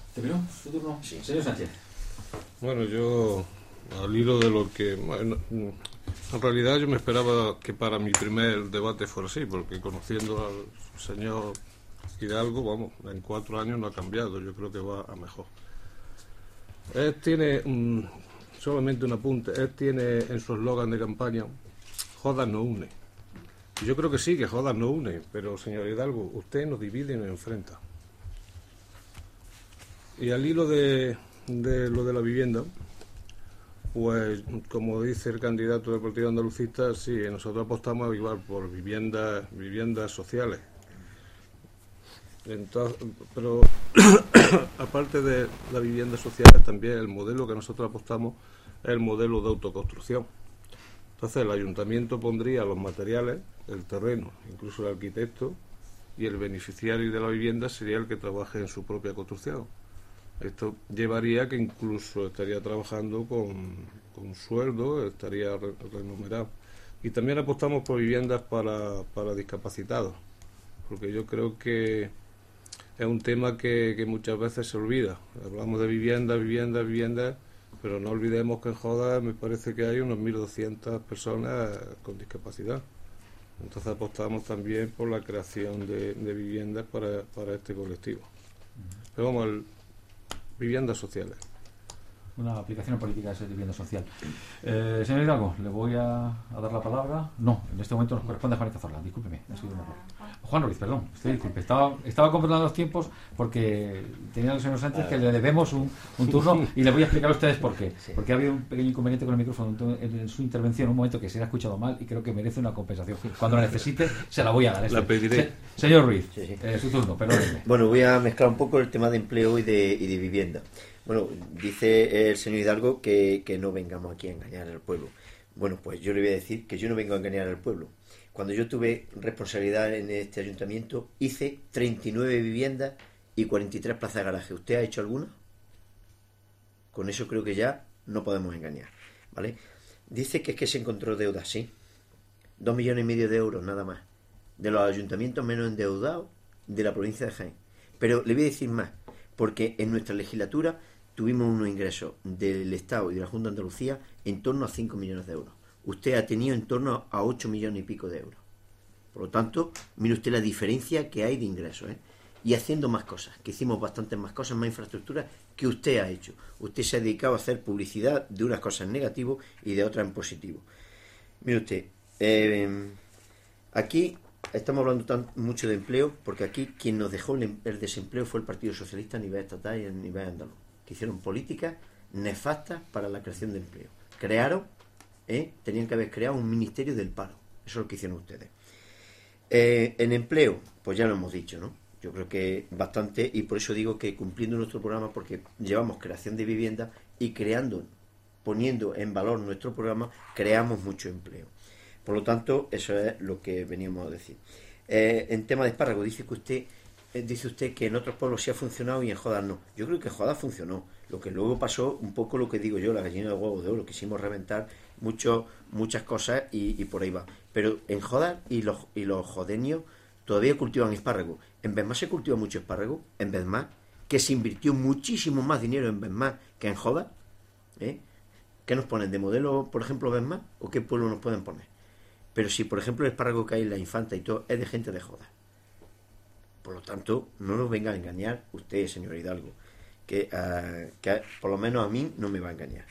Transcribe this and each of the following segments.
¿Terminó su turno? Sí. Señor Sánchez. Bueno, yo, al hilo de lo que... Bueno, en realidad yo me esperaba que para mi primer debate fuera así, porque conociendo al señor Hidalgo, vamos, en 4 años no ha cambiado, yo creo que va a mejor. Él tiene, solamente un apunte, él tiene en su eslogan de campaña, Jodas nos une. Y yo creo que sí, que Jodas nos une, pero señor Hidalgo, usted nos divide y nos enfrenta. Y al hilo de lo de la vivienda, pues como dice el candidato del Partido Andalucista, sí, nosotros apostamos igual por viviendas sociales. Entonces, pero aparte de las viviendas sociales, también el modelo que nosotros apostamos es el modelo de autoconstrucción. Entonces el ayuntamiento pondría los materiales, el terreno, incluso el arquitecto, y el beneficiario de la vivienda sería el que trabaje en su propia construcción. Esto llevaría que incluso estaría trabajando con sueldo, estaría remunerado. Y también apostamos por viviendas para discapacitados, porque yo creo que es un tema que muchas veces se olvida. Hablamos de vivienda, pero no olvidemos que en Jodas me parece que hay unos 1.200 personas con discapacidad. Entonces apostamos también por la creación de viviendas para este colectivo. Pero vamos, viviendas sociales. Una aplicación política de vivienda social. Señor Hidalgo, le voy a dar la palabra. No, en este momento nos corresponde a Juanita Zorla. Discúlpeme. Juan Ruiz, perdón. Disculpe. Estaba comprando los tiempos porque tenía el señor Sánchez que le debemos un turno y le voy a explicar a ustedes por qué. Porque ha habido un pequeño inconveniente con el micrófono en su intervención, un momento que se le ha escuchado mal y creo que merece una compensación. Cuando la necesite, se la voy a dar. La pediré. Señor Ruiz, Sí. Su turno, perdóneme. Bueno, voy a mezclar un poco el tema de empleo y de vivienda. Bueno, dice el señor Hidalgo que no vengamos aquí a engañar al pueblo. Bueno, pues yo le voy a decir que yo no vengo a engañar al pueblo. Cuando yo tuve responsabilidad en este ayuntamiento, hice 39 viviendas y 43 plazas de garaje. ¿Usted ha hecho alguna? Con eso creo que ya no podemos engañar, ¿vale? Dice que es que se encontró deuda, sí. 2,5 millones de euros nada más. De los ayuntamientos menos endeudados de la provincia de Jaén. Pero le voy a decir más, porque en nuestra legislatura tuvimos unos ingresos del Estado y de la Junta de Andalucía en torno a 5 millones de euros. Usted ha tenido en torno a 8 millones y pico de euros. Por lo tanto, mire usted la diferencia que hay de ingresos, ¿eh? Y haciendo más cosas, que hicimos bastantes más cosas, más infraestructuras que usted ha hecho. Usted se ha dedicado a hacer publicidad de unas cosas en negativo y de otras en positivo. Mire usted, aquí estamos hablando mucho de empleo, porque aquí quien nos dejó el desempleo fue el Partido Socialista a nivel estatal y a nivel andaluz, que hicieron políticas nefastas para la creación de empleo. Tenían que haber creado un ministerio del paro. Eso es lo que hicieron ustedes. En empleo, pues ya lo hemos dicho, ¿no? Yo creo que bastante, y por eso digo que cumpliendo nuestro programa, porque llevamos creación de vivienda y poniendo en valor nuestro programa, creamos mucho empleo. Por lo tanto, eso es lo que veníamos a decir. En tema de espárragos, dice usted que en otros pueblos sí ha funcionado y en Jodas no. Yo creo que en Jodas funcionó. Lo que luego pasó, un poco lo que digo yo, la gallina de huevos de oro, quisimos reventar muchas cosas y por ahí va. Pero en Jodas y los jodeños todavía cultivan espárragos. En Besmá se cultiva mucho espárrago, en Besmá, que se invirtió muchísimo más dinero en Besmá que en Jodas. ¿Qué nos ponen de modelo, por ejemplo, Besmá? ¿O qué pueblo nos pueden poner? Pero si, por ejemplo, el espárrago que hay en La Infanta y todo es de gente de Jodas. Por lo tanto, no nos venga a engañar usted, señor Hidalgo, que por lo menos a mí no me va a engañar.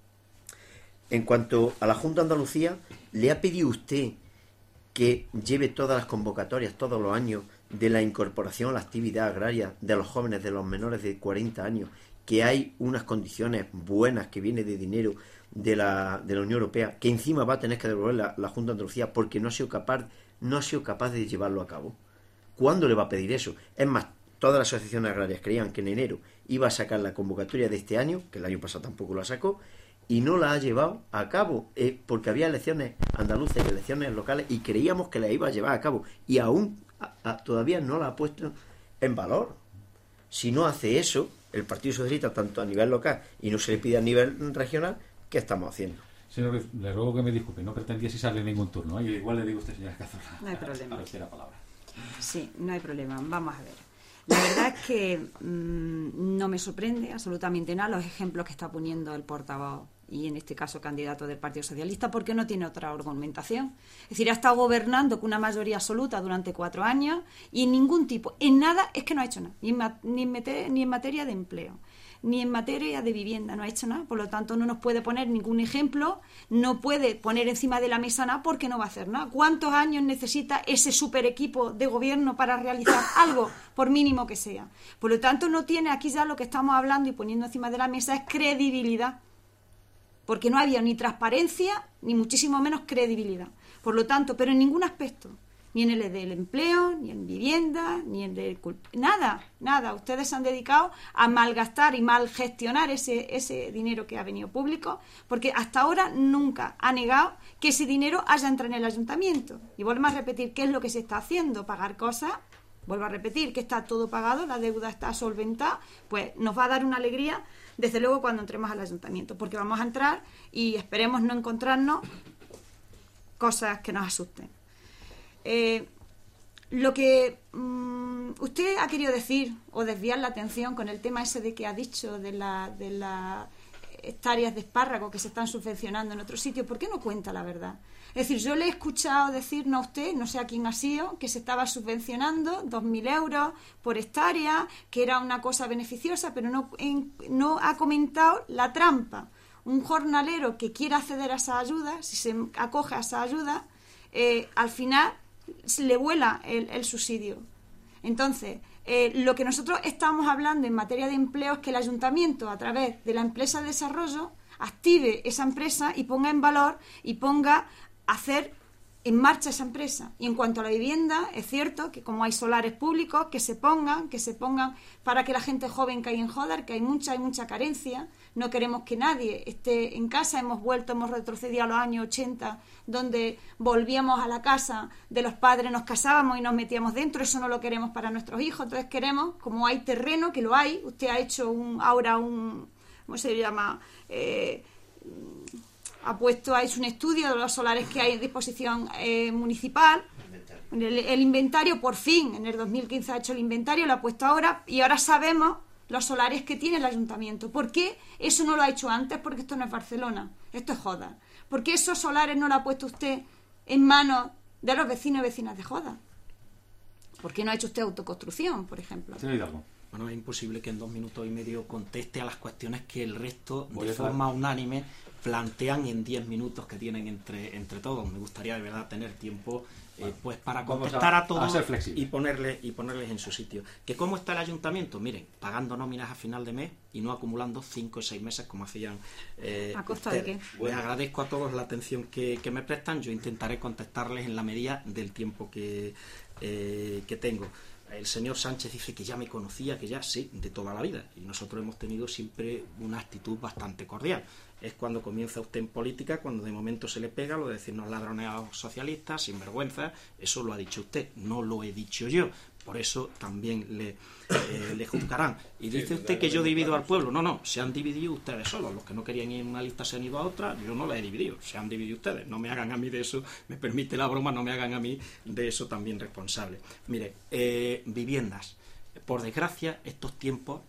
En cuanto a la Junta de Andalucía, ¿le ha pedido usted que lleve todas las convocatorias todos los años de la incorporación a la actividad agraria de los jóvenes, de los menores de 40 años, que hay unas condiciones buenas que viene de dinero de la Unión Europea, que encima va a tener que devolver la Junta de Andalucía porque no ha sido capaz de llevarlo a cabo? ¿Cuándo le va a pedir eso? Es más, todas las asociaciones agrarias creían que en enero iba a sacar la convocatoria de este año, que el año pasado tampoco la sacó, y no la ha llevado a cabo, porque había elecciones andaluzas y elecciones locales y creíamos que la iba a llevar a cabo, y aún todavía no la ha puesto en valor. Si no hace eso, el Partido Socialista, tanto a nivel local y no se le pide a nivel regional, ¿qué estamos haciendo? Señor Ruiz, le ruego que me disculpe, no pretendía si sale ningún turno, ¿eh? Igual le digo a usted, señora Cazorla. No hay problema. A la palabra. Sí, no hay problema. Vamos a ver. La verdad es que no me sorprende absolutamente nada los ejemplos que está poniendo el portavoz y en este caso candidato del Partido Socialista, porque no tiene otra argumentación. Es decir, ha estado gobernando con una mayoría absoluta durante 4 años y en ningún tipo, en nada, es que no ha hecho nada, ni en materia de empleo, ni en materia de vivienda, no ha hecho nada. Por lo tanto, no nos puede poner ningún ejemplo, no puede poner encima de la mesa nada porque no va a hacer nada. ¿Cuántos años necesita ese super equipo de gobierno para realizar algo, por mínimo que sea? Por lo tanto, no tiene, aquí ya lo que estamos hablando y poniendo encima de la mesa es credibilidad, porque no había ni transparencia ni muchísimo menos credibilidad. Por lo tanto, pero en ningún aspecto, ni en el del empleo, ni en vivienda, ni en el... Nada. Ustedes se han dedicado a malgastar y mal gestionar ese dinero que ha venido público, porque hasta ahora nunca ha negado que ese dinero haya entrado en el ayuntamiento. Y vuelvo a repetir, ¿qué es lo que se está haciendo? Pagar cosas. Vuelvo a repetir que está todo pagado, la deuda está solventada, pues nos va a dar una alegría, desde luego, cuando entremos al ayuntamiento, porque vamos a entrar y esperemos no encontrarnos cosas que nos asusten. Lo que usted ha querido decir o desviar la atención con el tema ese de que ha dicho de las hectáreas de espárrago que se están subvencionando en otro sitio, ¿por qué no cuenta la verdad? Es decir, yo le he escuchado decirnos a usted, no sé a quién ha sido, que se estaba subvencionando 2.000 euros por hectárea, que era una cosa beneficiosa, pero no ha comentado la trampa. Un jornalero que quiera acceder a esa ayuda, si se acoge a esa ayuda, al final le vuela el subsidio. Entonces, lo que nosotros estamos hablando en materia de empleo es que el ayuntamiento, a través de la empresa de desarrollo, active esa empresa y ponga en valor y ponga a hacer en marcha esa empresa. Y en cuanto a la vivienda, es cierto que como hay solares públicos, que se pongan para que la gente joven caiga en Jódar, que hay mucha carencia. No queremos que nadie esté en casa. Hemos retrocedido a los años 80, donde volvíamos a la casa de los padres, nos casábamos y nos metíamos dentro. Eso no lo queremos para nuestros hijos. Entonces queremos, como hay terreno, que lo hay, usted ha hecho ¿cómo se llama? Ha hecho un estudio de los solares que hay en disposición municipal. El inventario, por fin, en el 2015 ha hecho el inventario, lo ha puesto ahora, y ahora sabemos los solares que tiene el ayuntamiento. ¿Por qué eso no lo ha hecho antes? Porque esto no es Barcelona, esto es Jódar. ¿Por qué esos solares no lo ha puesto usted en manos de los vecinos y vecinas de Jódar? ¿Por qué no ha hecho usted autoconstrucción, por ejemplo? Señor Hidalgo. Bueno, es imposible que en 2 minutos y medio conteste a las cuestiones que el resto, de forma unánime, plantean en 10 minutos que tienen entre todos. Me gustaría de verdad tener tiempo pues para contestar a todos y ponerles en su sitio. ¿Que cómo está el ayuntamiento? Miren, pagando nóminas a final de mes y no acumulando 5 o 6 meses como hacían ¿A costa de qué? Pues agradezco a todos la atención que me prestan. Yo intentaré contestarles en la medida del tiempo que tengo. El señor Sánchez dice que ya me conocía, que ya sí, de toda la vida. Y nosotros hemos tenido siempre una actitud bastante cordial. Es cuando comienza usted en política, cuando de momento se le pega lo de decirnos ladrones a los socialistas, sinvergüenza. Eso lo ha dicho usted, no lo he dicho yo. Por eso también le juzgarán. Y dice usted que yo divido al pueblo. No, se han dividido ustedes solos. Los que no querían ir en una lista se han ido a otra. Yo no la he dividido, se han dividido ustedes. No me hagan a mí de eso, me permite la broma, no me hagan a mí de eso también responsable. Mire, viviendas. Por desgracia, estos tiempos,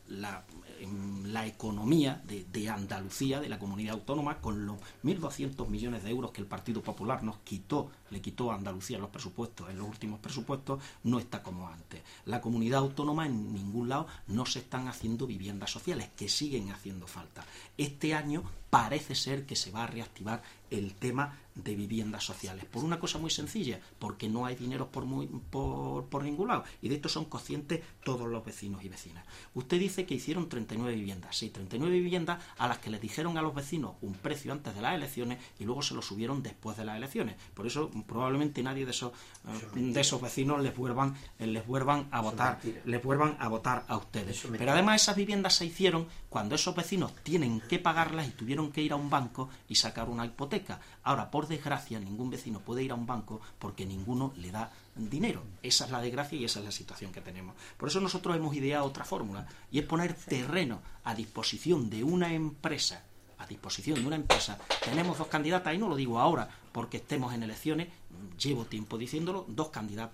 la economía de Andalucía, de la comunidad autónoma, con los 1.200 millones de euros que el Partido Popular le quitó a Andalucía en los presupuestos, en los últimos presupuestos, no está como antes. La comunidad autónoma en ningún lado no se están haciendo viviendas sociales, que siguen haciendo falta. Este año parece ser que se va a reactivar el tema de viviendas sociales, por una cosa muy sencilla, porque no hay dinero por ningún lado, y de esto son conscientes todos los vecinos y vecinas. Usted dice que hicieron 39 viviendas, sí, 39 viviendas a las que les dijeron a los vecinos un precio antes de las elecciones y luego se lo subieron después de las elecciones. Por eso probablemente nadie de esos vecinos les vuelvan a votar a ustedes. Pero además esas viviendas se hicieron cuando esos vecinos tienen que pagarlas y tuvieron que ir a un banco y sacar una hipoteca. Ahora, por desgracia, ningún vecino puede ir a un banco porque ninguno le da dinero. Esa es la desgracia y esa es la situación que tenemos. Por eso nosotros hemos ideado otra fórmula, y es poner terreno a disposición de una empresa. Tenemos 2 candidatas, y no lo digo ahora porque estemos en elecciones, llevo tiempo diciéndolo, 2 candidatas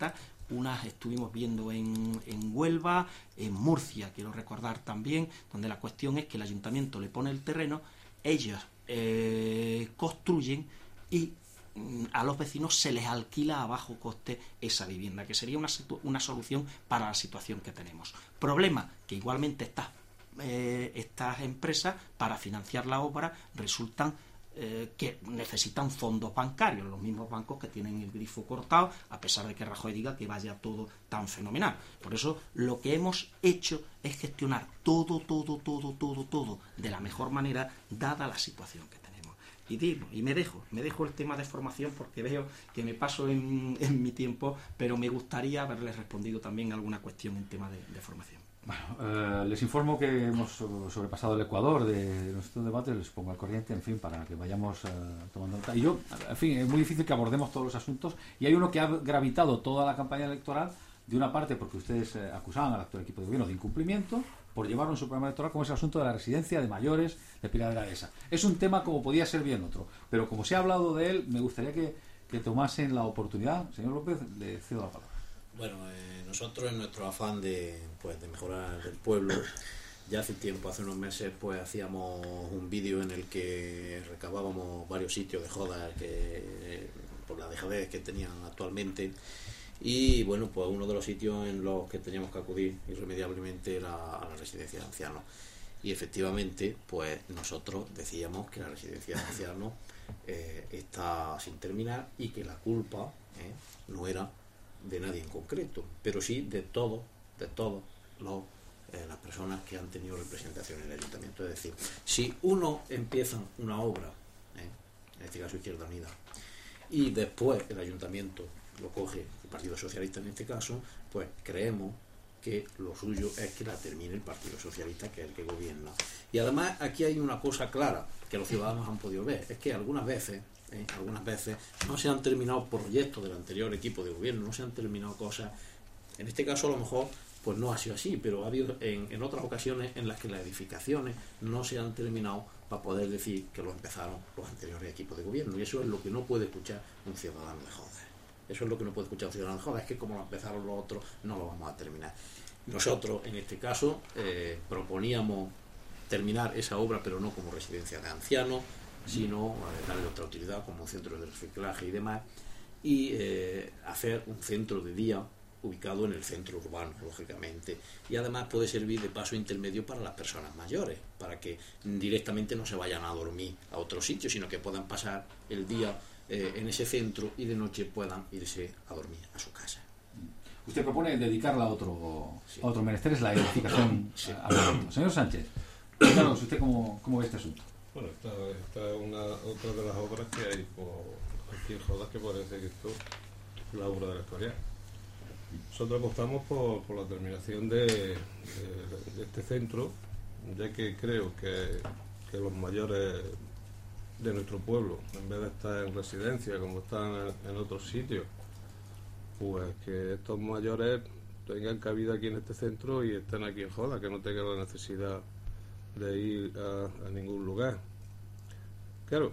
unas estuvimos viendo en Huelva, en Murcia, quiero recordar también, donde la cuestión es que el ayuntamiento le pone el terreno, ellos construyen y a los vecinos se les alquila a bajo coste esa vivienda, que sería una solución para la situación que tenemos. Problema que igualmente estas empresas, para financiar la obra, resultan que necesitan fondos bancarios, los mismos bancos que tienen el grifo cortado, a pesar de que Rajoy diga que vaya todo tan fenomenal. Por eso lo que hemos hecho es gestionar todo de la mejor manera, dada la situación que tenemos. Y me dejo el tema de formación, porque veo que me paso en mi tiempo, pero me gustaría haberles respondido también a alguna cuestión en tema de formación. Bueno, les informo que hemos sobrepasado el ecuador de nuestro debate, les pongo al corriente, en fin, para que vayamos tomando nota. Y yo, en fin, es muy difícil que abordemos todos los asuntos, y hay uno que ha gravitado toda la campaña electoral, de una parte porque ustedes acusaban al actual equipo de gobierno de incumplimiento por llevarlo en su programa electoral, como es el asunto de la residencia de mayores de Pilar de la Dehesa. Es un tema como podía ser bien otro, pero como se ha hablado de él, me gustaría que tomasen la oportunidad. Señor López, le cedo la palabra. Bueno, nosotros en nuestro afán de mejorar el pueblo, ya hace tiempo, hace unos meses, pues hacíamos un vídeo en el que recabábamos varios sitios de jodas por la dejadez que tenían actualmente, y bueno, pues uno de los sitios en los que teníamos que acudir irremediablemente era a la residencia de ancianos. Y efectivamente, pues nosotros decíamos que la residencia de ancianos está sin terminar y que la culpa no era de nadie en concreto, pero sí de todos las personas que han tenido representación en el ayuntamiento. Es decir, si uno empieza una obra, en este caso Izquierda Unida, y después el ayuntamiento lo coge, el Partido Socialista en este caso, pues creemos que lo suyo es que la termine el Partido Socialista, que es el que gobierna. Y además aquí hay una cosa clara que los ciudadanos han podido ver, es que algunas veces no se han terminado proyectos del anterior equipo de gobierno, no se han terminado cosas. En este caso a lo mejor pues no ha sido así, pero ha habido en otras ocasiones en las que las edificaciones no se han terminado para poder decir que lo empezaron los anteriores equipos de gobierno, y eso es lo que no puede escuchar un ciudadano de Jodes. Eso es lo que no puede escuchar un ciudadano de Jodes, es que como lo empezaron los otros no lo vamos a terminar. Nosotros en este caso proponíamos terminar esa obra, pero no como residencia de ancianos, sino darle otra utilidad como un centro de reciclaje y demás, y hacer un centro de día ubicado en el centro urbano, lógicamente, y además puede servir de paso intermedio para las personas mayores, para que directamente no se vayan a dormir a otro sitio, sino que puedan pasar el día en ese centro y de noche puedan irse a dormir a su casa. Usted propone dedicarla a otro menester, es la edificación. Sí. Señor Sánchez, díganos usted cómo ve este asunto. Bueno, esta es otra de las obras que hay aquí en Jodas, que parece que esto es la obra de la historia. Nosotros apostamos por la terminación de este centro, ya que creo que los mayores de nuestro pueblo, en vez de estar en residencia como están en otros sitios, pues que estos mayores tengan cabida aquí en este centro y estén aquí en Jodas, que no tengan la necesidad de ir a ningún lugar. Claro,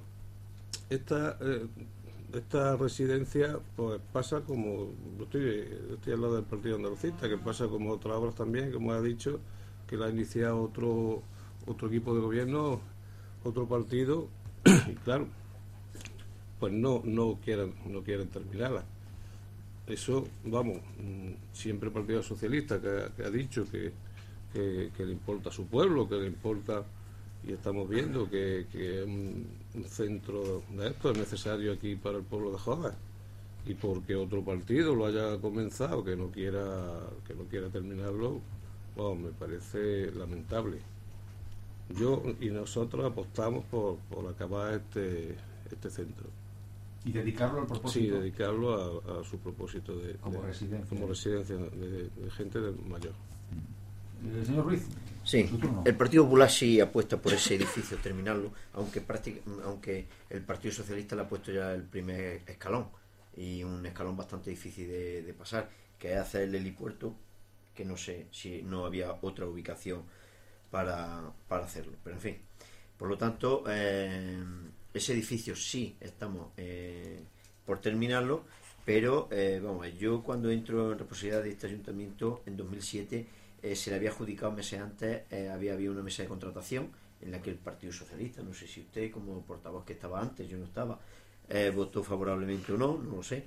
esta residencia pues pasa como, estoy al lado del Partido Andalucista, que pasa como otras obras también, como ha dicho, que la ha iniciado otro equipo de gobierno, otro partido, y claro, pues no quieren terminarla. Eso, vamos, siempre el Partido Socialista que ha dicho que le importa a su pueblo, que le importa, y estamos viendo que un centro de esto es necesario aquí para el pueblo de Jodas, y porque otro partido lo haya comenzado, que no quiera terminarlo, bueno, me parece lamentable. Yo y nosotros apostamos por acabar este centro. ¿Y dedicarlo al propósito? Sí, dedicarlo a su propósito como residencia de gente mayor. Señor Ruiz. Sí, el Partido Popular sí apuesta por ese edificio, terminarlo, aunque el Partido Socialista le ha puesto ya el primer escalón, y un escalón bastante difícil de pasar, que es hacer el helipuerto, que no sé si no había otra ubicación para hacerlo, pero en fin. Por lo tanto, ese edificio sí estamos por terminarlo, Pero, vamos, yo cuando entro en responsabilidad de este ayuntamiento en 2007, se le había adjudicado meses antes, había habido una mesa de contratación en la que el Partido Socialista, no sé si usted como portavoz que estaba antes, yo no estaba, votó favorablemente o no, no lo sé,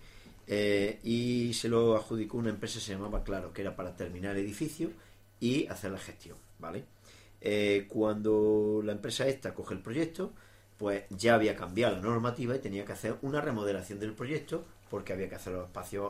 y se lo adjudicó una empresa que se llamaba Claro, que era para terminar el edificio y hacer la gestión, ¿vale? Cuando la empresa esta coge el proyecto, pues ya había cambiado la normativa y tenía que hacer una remodelación del proyecto, porque había que hacer los espacios,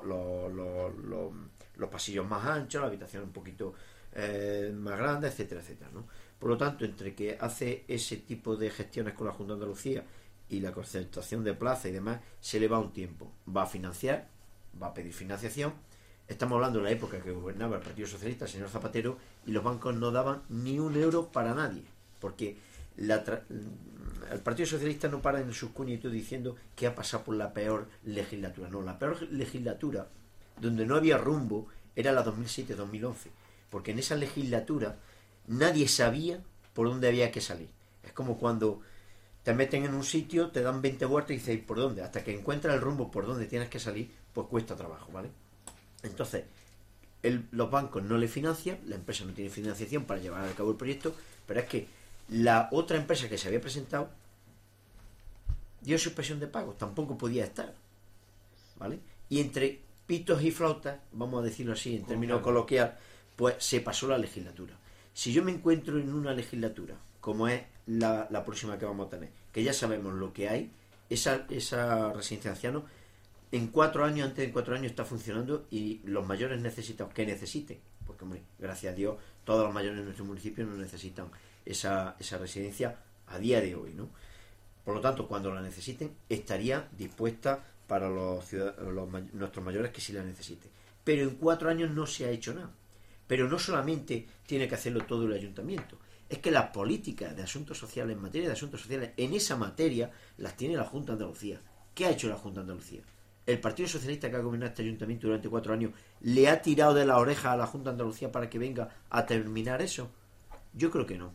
los pasillos más anchos, la habitación un poquito más grande, etcétera, etcétera, ¿no? Por lo tanto, entre que hace ese tipo de gestiones con la Junta de Andalucía y la concentración de plaza y demás, se le va un tiempo. Va a financiar, va a pedir financiación. Estamos hablando de la época que gobernaba el Partido Socialista, el señor Zapatero, y los bancos no daban ni un euro para nadie, porque el Partido Socialista no para en sus cuñitos diciendo que ha pasado por la peor legislatura. No, la peor legislatura, donde no había rumbo, era la 2007-2011, porque en esa legislatura nadie sabía por dónde había que salir. Es como cuando te meten en un sitio, te dan 20 vueltas y dices, ¿por dónde? Hasta que encuentras el rumbo por donde tienes que salir, pues cuesta trabajo, ¿vale? Entonces, los bancos no le financian, la empresa no tiene financiación para llevar a cabo el proyecto, pero es que la otra empresa que se había presentado dio suspensión de pagos, tampoco podía estar, ¿vale? Y entre pitos y flautas, vamos a decirlo así en términos coloquial, pues se pasó la legislatura. Si yo me encuentro en una legislatura como es la próxima que vamos a tener, que ya sabemos lo que hay, esa residencia de ancianos en 4 años, antes de 4 años está funcionando, y los mayores necesitan, que necesiten, porque hombre, gracias a Dios todos los mayores de nuestro municipio no necesitan esa residencia a día de hoy, ¿no? Por lo tanto, cuando la necesiten, estaría dispuesta para nuestros mayores que sí la necesiten. Pero en 4 años no se ha hecho nada. Pero no solamente tiene que hacerlo todo el ayuntamiento, es que las políticas de asuntos sociales, en materia de asuntos sociales, en esa materia las tiene la Junta de Andalucía. ¿Qué ha hecho la Junta de Andalucía? ¿El Partido Socialista que ha gobernado este ayuntamiento durante 4 años le ha tirado de la oreja a la Junta de Andalucía para que venga a terminar eso? Yo creo que no.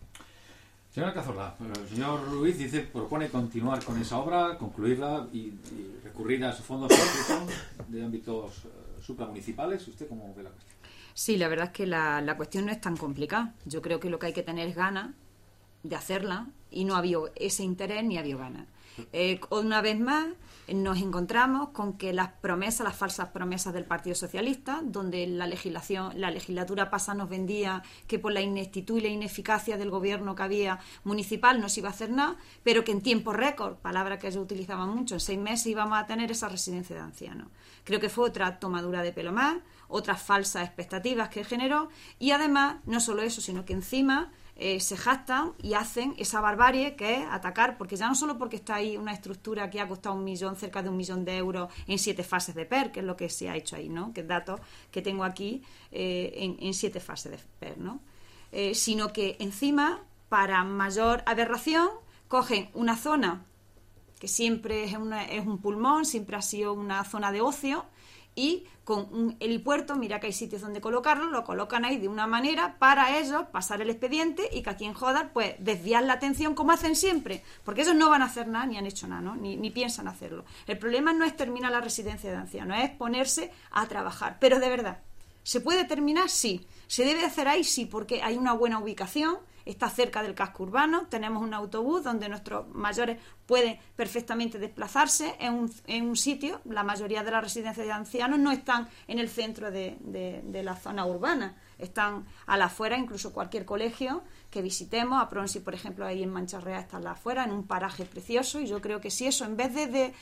Señora Cazorla, el señor Ruiz propone continuar con esa obra, concluirla y recurrir a esos fondos de ámbitos supramunicipales. ¿Usted cómo ve la cuestión? Sí, la verdad es que la cuestión no es tan complicada. Yo creo que lo que hay que tener es ganas de hacerla, y no ha habido ese interés ni ha habido ganas. Una vez más nos encontramos con que las falsas promesas del Partido Socialista, donde la legislatura pasada nos vendía que por la ineptitud y la ineficacia del gobierno que había municipal no se iba a hacer nada, pero que en tiempo récord, palabra que ellos utilizaban mucho, en 6 meses íbamos a tener esa residencia de ancianos. Creo que fue otra tomadura de pelo más, otras falsas expectativas que generó, y además no solo eso, sino que encima se jactan y hacen esa barbarie que es atacar, porque ya no solo porque está ahí una estructura que ha costado cerca de 1 millón de euros en 7 fases de PER, que es lo que se ha hecho ahí, ¿no? Que es datos que tengo aquí en 7 fases de PER, ¿no? Sino que encima, para mayor aberración, cogen una zona que siempre es un pulmón, siempre ha sido una zona de ocio, y con un helipuerto, mira que hay sitios donde colocarlo, lo colocan ahí de una manera para ellos pasar el expediente y que a quien jodan, pues desviar la atención como hacen siempre, porque ellos no van a hacer nada ni han hecho nada, ¿no? Ni piensan hacerlo. El problema no es terminar la residencia de ancianos, es ponerse a trabajar. Pero de verdad, ¿se puede terminar? Sí. ¿Se debe hacer ahí? Sí, porque hay una buena ubicación, está cerca del casco urbano, tenemos un autobús donde nuestros mayores pueden perfectamente desplazarse en un sitio. La mayoría de las residencias de ancianos no están en el centro de la zona urbana, están a la afuera. Incluso cualquier colegio que visitemos, a Pronsi, por ejemplo, ahí en Mancharrea está a la afuera, en un paraje precioso, y yo creo que si eso, en vez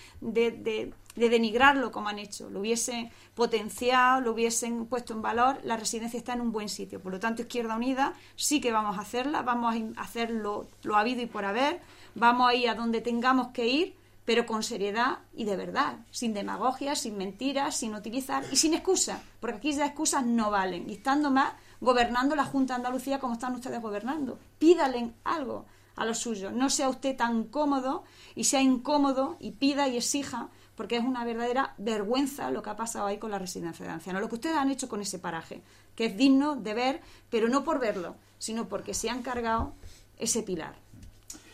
de denigrarlo como han hecho, lo hubiesen potenciado, lo hubiesen puesto en valor, la residencia está en un buen sitio. Por lo tanto, Izquierda Unida sí que vamos a hacerla, vamos a hacer lo habido y por haber, vamos a ir a donde tengamos que ir, pero con seriedad y de verdad, sin demagogia, sin mentiras, sin utilizar y sin excusas, porque aquí ya excusas no valen, y estando más gobernando la Junta de Andalucía como están ustedes gobernando. Pídale algo a los suyos, no sea usted tan cómodo y sea incómodo y pida y exija, porque es una verdadera vergüenza lo que ha pasado ahí con la residencia de ancianos, lo que ustedes han hecho con ese paraje, que es digno de ver, pero no por verlo, sino porque se han cargado ese pilar.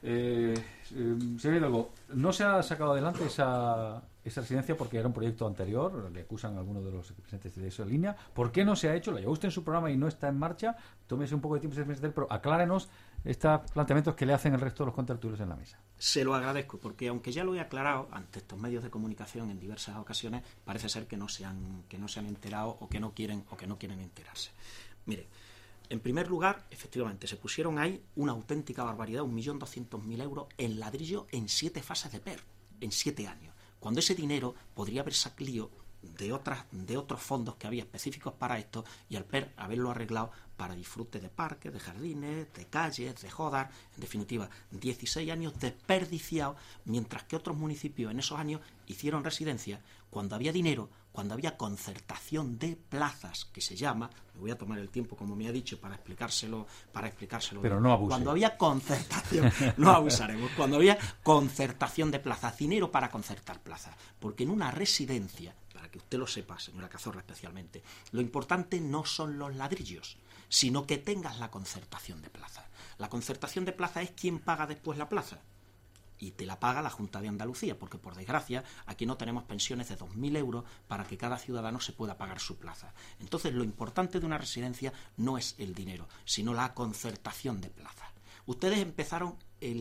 Señor Hidalgo, no se ha sacado adelante esa residencia porque era un proyecto anterior, le acusan a algunos de los presentes de esa línea. ¿Por qué no se ha hecho? La llevó usted en su programa y no está en marcha. Tómese un poco de tiempo, pero aclárenos estos planteamientos que le hacen el resto de los contertulios en la mesa. Se lo agradezco, porque aunque ya lo he aclarado ante estos medios de comunicación en diversas ocasiones, parece ser que no se han enterado o que no quieren enterarse. Mire, en primer lugar, efectivamente, se pusieron ahí una auténtica barbaridad, 1.200.000 euros en ladrillo en 7 fases de PER, en 7 años. Cuando ese dinero podría haber salido de otros fondos que había específicos para esto y al PER haberlo arreglado para disfrute de parques, de jardines, de calles, de jodas, en definitiva, 16 años desperdiciados, mientras que otros municipios en esos años hicieron residencias cuando había dinero, cuando había concertación de plazas, que se llama, me voy a tomar el tiempo como me ha dicho para explicárselo. Pero no abuse. Cuando había concertación, no abusaremos, cuando había concertación de plazas, dinero para concertar plazas, porque en una residencia, para que usted lo sepa, señora Cazorla especialmente, lo importante no son los ladrillos, sino que tengas la concertación de plaza. La concertación de plaza es quien paga después la plaza. Y te la paga la Junta de Andalucía, porque por desgracia aquí no tenemos pensiones de 2.000 euros para que cada ciudadano se pueda pagar su plaza. Entonces lo importante de una residencia no es el dinero, sino la concertación de plaza. Ustedes empezaron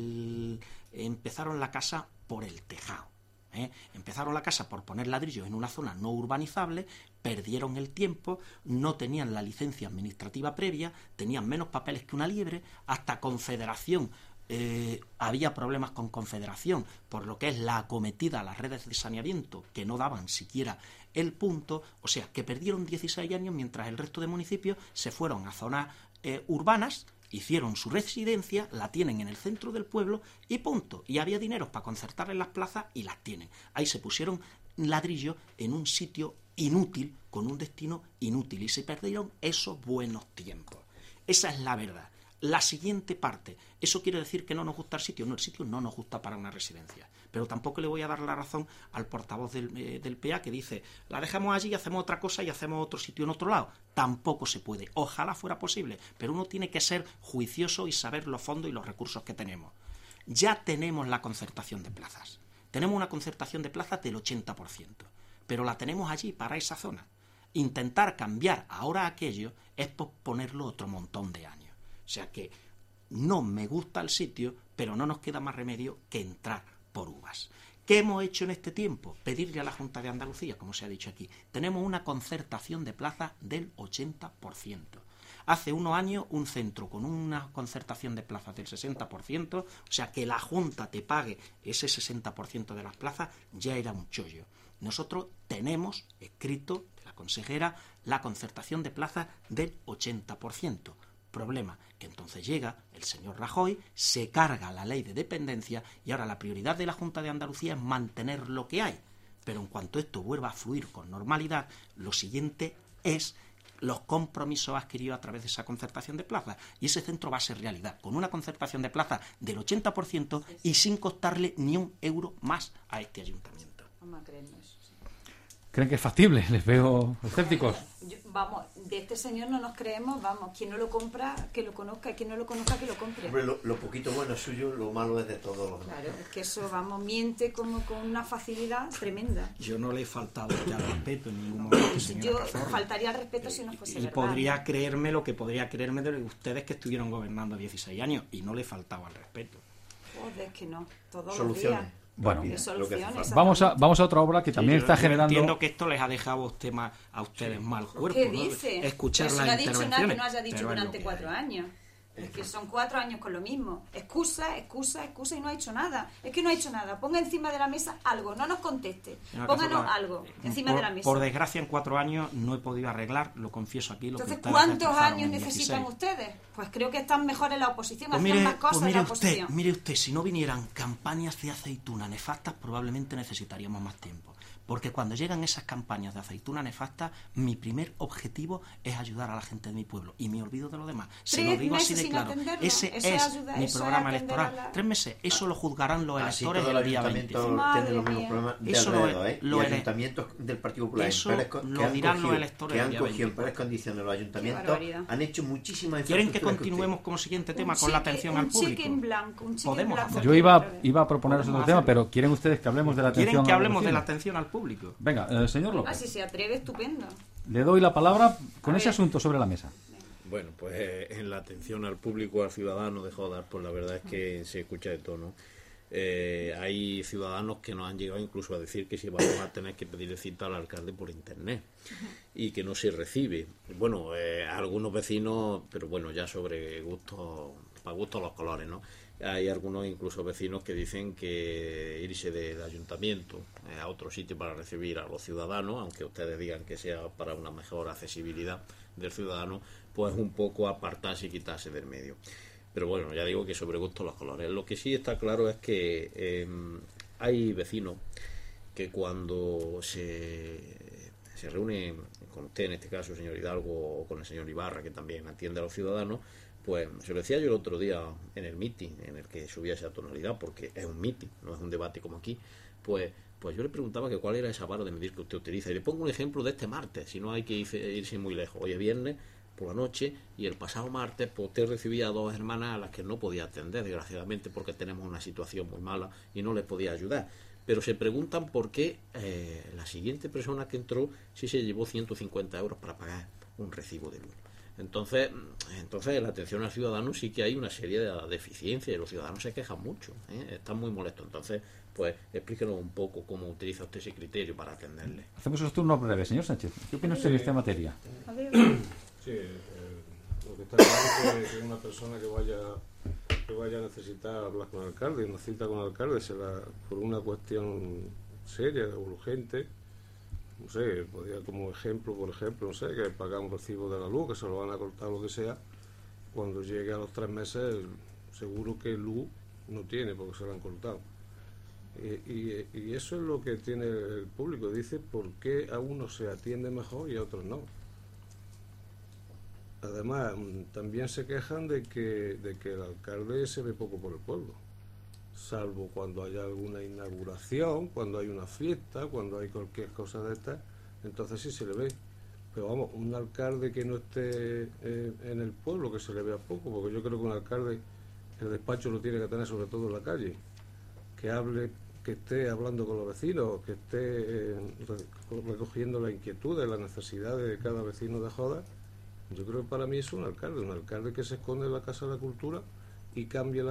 la casa por el tejado. Empezaron la casa por poner ladrillos en una zona no urbanizable, perdieron el tiempo, no tenían la licencia administrativa previa, tenían menos papeles que una liebre, hasta Confederación había problemas con Confederación por lo que es la acometida a las redes de saneamiento que no daban siquiera el punto, o sea que perdieron 16 años mientras el resto de municipios se fueron a zonas urbanas, hicieron su residencia, la tienen en el centro del pueblo y punto, y había dinero para concertar en las plazas y las tienen. Ahí se pusieron ladrillo en un sitio inútil, con un destino inútil, y se perdieron esos buenos tiempos. Esa es la verdad. La siguiente parte, ¿eso quiere decir que no nos gusta el sitio? No, el sitio no nos gusta para una residencia. Pero tampoco le voy a dar la razón al portavoz del PA que dice, la dejamos allí y hacemos otra cosa y hacemos otro sitio en otro lado. Tampoco se puede. Ojalá fuera posible, pero uno tiene que ser juicioso y saber los fondos y los recursos que tenemos. Ya tenemos la concertación de plazas. Tenemos una concertación de plazas del 80%, pero la tenemos allí para esa zona. Intentar cambiar ahora aquello es posponerlo otro montón de años. O sea que no me gusta el sitio, pero no nos queda más remedio que entrar por uvas. ¿Qué hemos hecho en este tiempo? Pedirle a la Junta de Andalucía, como se ha dicho aquí. Tenemos una concertación de plazas del 80%. Hace unos años un centro con una concertación de plazas del 60%, o sea que la Junta te pague ese 60% de las plazas, ya era un chollo. Nosotros tenemos escrito de la consejera la concertación de plazas del 80%. Problema, que entonces llega el señor Rajoy, se carga la ley de dependencia y ahora la prioridad de la Junta de Andalucía es mantener lo que hay. Pero en cuanto esto vuelva a fluir con normalidad, lo siguiente es los compromisos adquiridos a través de esa concertación de plazas. Y ese centro va a ser realidad, con una concertación de plazas del 80% y sin costarle ni un euro más a este ayuntamiento. Vamos a creernos eso. ¿Creen que es factible? Les veo escépticos. Vamos, de este señor no nos creemos, vamos, quien no lo compra, que lo conozca, y quien no lo conozca, que lo compre. Hombre, lo poquito bueno es suyo, lo malo es de todos los demás. Claro, es que eso, vamos, miente como con una facilidad tremenda. Yo no le he faltado ya al respeto en ningún momento, señora Yo Cazorla. faltaría al respeto si no fuese Y verdad. podría creerme lo que podría creerme de ustedes que estuvieron gobernando 16 años, y no le he faltado al respeto. Joder, que no, todos los Soluciones. días. Bueno, De soluciones. vamos a otra obra que también está generando... Entiendo que esto les ha dejado a ustedes mal cuerpo, ¿Qué ¿no? dice? Escuchar Eso las no ha dicho nada que intervenciones, no haya dicho pero es lo durante que 4 hay. años. Es que son 4 años con lo mismo. Excusa y no ha hecho nada. Es que no ha hecho nada. Ponga encima de la mesa algo. No nos conteste. Señora Pónganos Cazorla, algo encima de la mesa. Por desgracia, en 4 años no he podido arreglar, lo confieso aquí, lo Entonces, que ustedes ¿cuántos destrozaron años en necesitan 16. ustedes? Pues creo que están mejor en la oposición. Pues Hacen más cosas en la oposición. mire usted, si no vinieran campañas de aceituna nefastas, probablemente necesitaríamos más tiempo. Porque cuando llegan esas campañas de aceituna nefasta, mi primer objetivo es ayudar a la gente de mi pueblo. Y me olvido de lo demás. Se lo 3 digo así meses de sin claro. atenderlo. Ese Eso es ayuda, mi eso programa es atender electoral. a la- 3 meses. Eso lo juzgarán los Así electores todo el el día 20. ayuntamiento Madre tiene los mismos mía. problemas de Eso alrededor, lo y he- ayuntamientos del Partido Popular Eso en Pérez, lo dirán los electores que el han día cogido en 24. Pérez Condiciones los Qué ayuntamientos, barbaridad. han hecho muchísimas ¿Quieren que infraestructuras continuemos como siguiente tema Un con la cheque- atención un al público? cheque en blanco, un cheque en Podemos blanco. hacerlo. Yo iba a proponeros otro Podemos tema, hacerlo. pero ¿quieren ustedes que hablemos de la atención ¿Quieren que al hablemos de la vecino? atención al público? Venga, señor Ah, López, si se atreve, estupendo. le doy la palabra con A ese ver. asunto sobre la mesa. Bueno, pues en la atención al público, al ciudadano de Jodas, pues la verdad es que se escucha de todo, ¿no? Hay ciudadanos que nos han llegado incluso a decir que si vamos a tener que pedirle cita al alcalde por internet y que no se recibe. Bueno, algunos vecinos, pero bueno, ya sobre gusto, para gusto los colores, ¿no? Hay algunos incluso vecinos que dicen que irse del ayuntamiento a otro sitio para recibir a los ciudadanos, aunque ustedes digan que sea para una mejor accesibilidad del ciudadano, pues un poco apartarse y quitarse del medio. Pero bueno, ya digo que sobre gusto los colores. Lo que sí está claro es que hay vecinos que cuando se reúnen con usted, en este caso, señor Hidalgo, o con el señor Ibarra, que también atiende a los ciudadanos, pues se lo decía yo el otro día en el meeting, en el que subía esa tonalidad, porque es un meeting, no es un debate como aquí, pues yo le preguntaba que cuál era esa vara de medir que usted utiliza. Y le pongo un ejemplo de este martes, si no hay que irse muy lejos. Hoy es viernes por la noche y el pasado martes pues usted recibía a 2 hermanas a las que no podía atender, desgraciadamente, porque tenemos una situación muy mala y no les podía ayudar. Pero se preguntan por qué la siguiente persona que entró sí se llevó 150 euros para pagar un recibo de luz. Entonces la atención al ciudadano sí que hay una serie de deficiencias y los ciudadanos se quejan mucho, están muy molestos. Entonces, pues explíquenos un poco cómo utiliza usted ese criterio para atenderle. Hacemos esos turnos breves. Señor Sánchez, ¿qué opina usted de esta materia? Sí, lo que está claro es que una persona que vaya a necesitar hablar con el alcalde, una cita con el alcalde, será por una cuestión seria, urgente. No sé, podría como ejemplo, por ejemplo, no sé, que pagar un recibo de la luz, que se lo van a cortar, lo que sea, cuando llegue a los 3 meses, seguro que luz no tiene porque se lo han cortado. Y eso es lo que tiene el público, dice por qué a unos se atiende mejor y a otros no. Además, también se quejan de que el alcalde se ve poco por el pueblo, salvo cuando haya alguna inauguración, cuando hay una fiesta, cuando hay cualquier cosa de estas, entonces sí se le ve. Pero vamos, un alcalde que no esté en el pueblo, que se le vea poco, porque yo creo que un alcalde, el despacho lo tiene que tener sobre todo en la calle, que esté hablando con los vecinos, que esté recogiendo las inquietudes, las necesidades de cada vecino de Jodas. Yo creo que para mí es un alcalde que se esconde en la Casa de la Cultura y cambie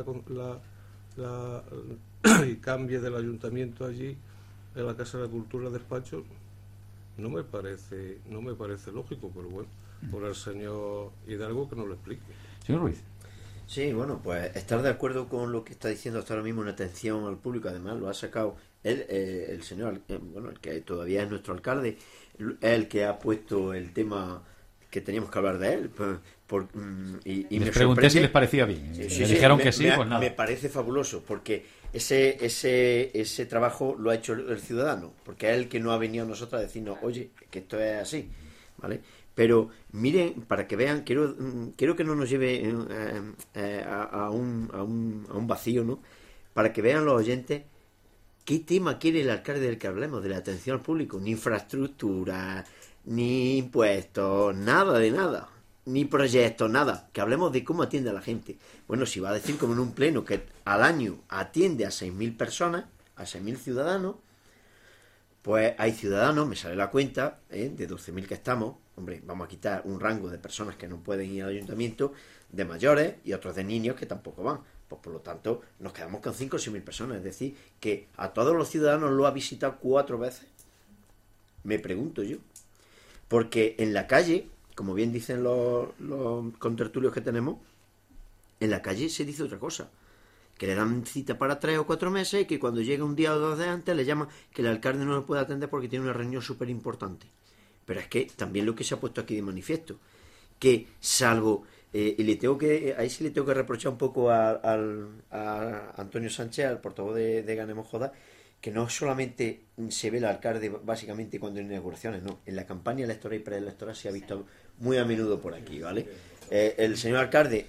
y cambie del ayuntamiento allí en la Casa de la Cultura el despacho. No me parece lógico, pero bueno, por el señor Hidalgo que nos lo explique. Señor Ruiz. Sí, bueno, pues estar de acuerdo con lo que está diciendo hasta ahora mismo en atención al público. Además lo ha sacado él, el señor, bueno, el que todavía es nuestro alcalde, el que ha puesto el tema que teníamos que hablar de él. Y Les me pregunté si sorprende. les parecía bien. Sí, Me sí, dijeron me- que sí, me- pues nada. Me parece fabuloso, porque ese trabajo lo ha hecho el ciudadano, porque es el que no ha venido a nosotros a decirnos, oye, que esto es así, ¿vale? Pero miren, para que vean, quiero que no nos lleve a un vacío, ¿no? Para que vean los oyentes qué tema quiere el alcalde del que hablemos, de la atención al público. Ni infraestructura, ni impuestos, nada de nada, ni proyectos, nada. Que hablemos de cómo atiende a la gente. Bueno, si va a decir como en un pleno que al año atiende a 6.000 personas, a 6.000 ciudadanos, pues hay ciudadanos, me sale la cuenta, de 12.000 que estamos, hombre, vamos a quitar un rango de personas que no pueden ir al ayuntamiento, de mayores y otros de niños que tampoco van. Pues por lo tanto, nos quedamos con 5 o 6.000 personas. Es decir, que a todos los ciudadanos lo ha visitado 4 veces. Me pregunto yo. Porque en la calle, como bien dicen los contertulios que tenemos, en la calle se dice otra cosa. Que le dan cita para 3 o 4 meses y que cuando llega un día o 2 de antes le llaman que el alcalde no lo puede atender porque tiene una reunión súper importante. Pero es que también lo que se ha puesto aquí de manifiesto, que salvo, y ahí sí le tengo que reprochar un poco a Antonio Sánchez, al portavoz de Ganemos Jodas, que no solamente se ve el alcalde básicamente cuando hay inauguraciones, no, en la campaña electoral y preelectoral se ha visto muy a menudo por aquí, ¿vale? el señor alcalde,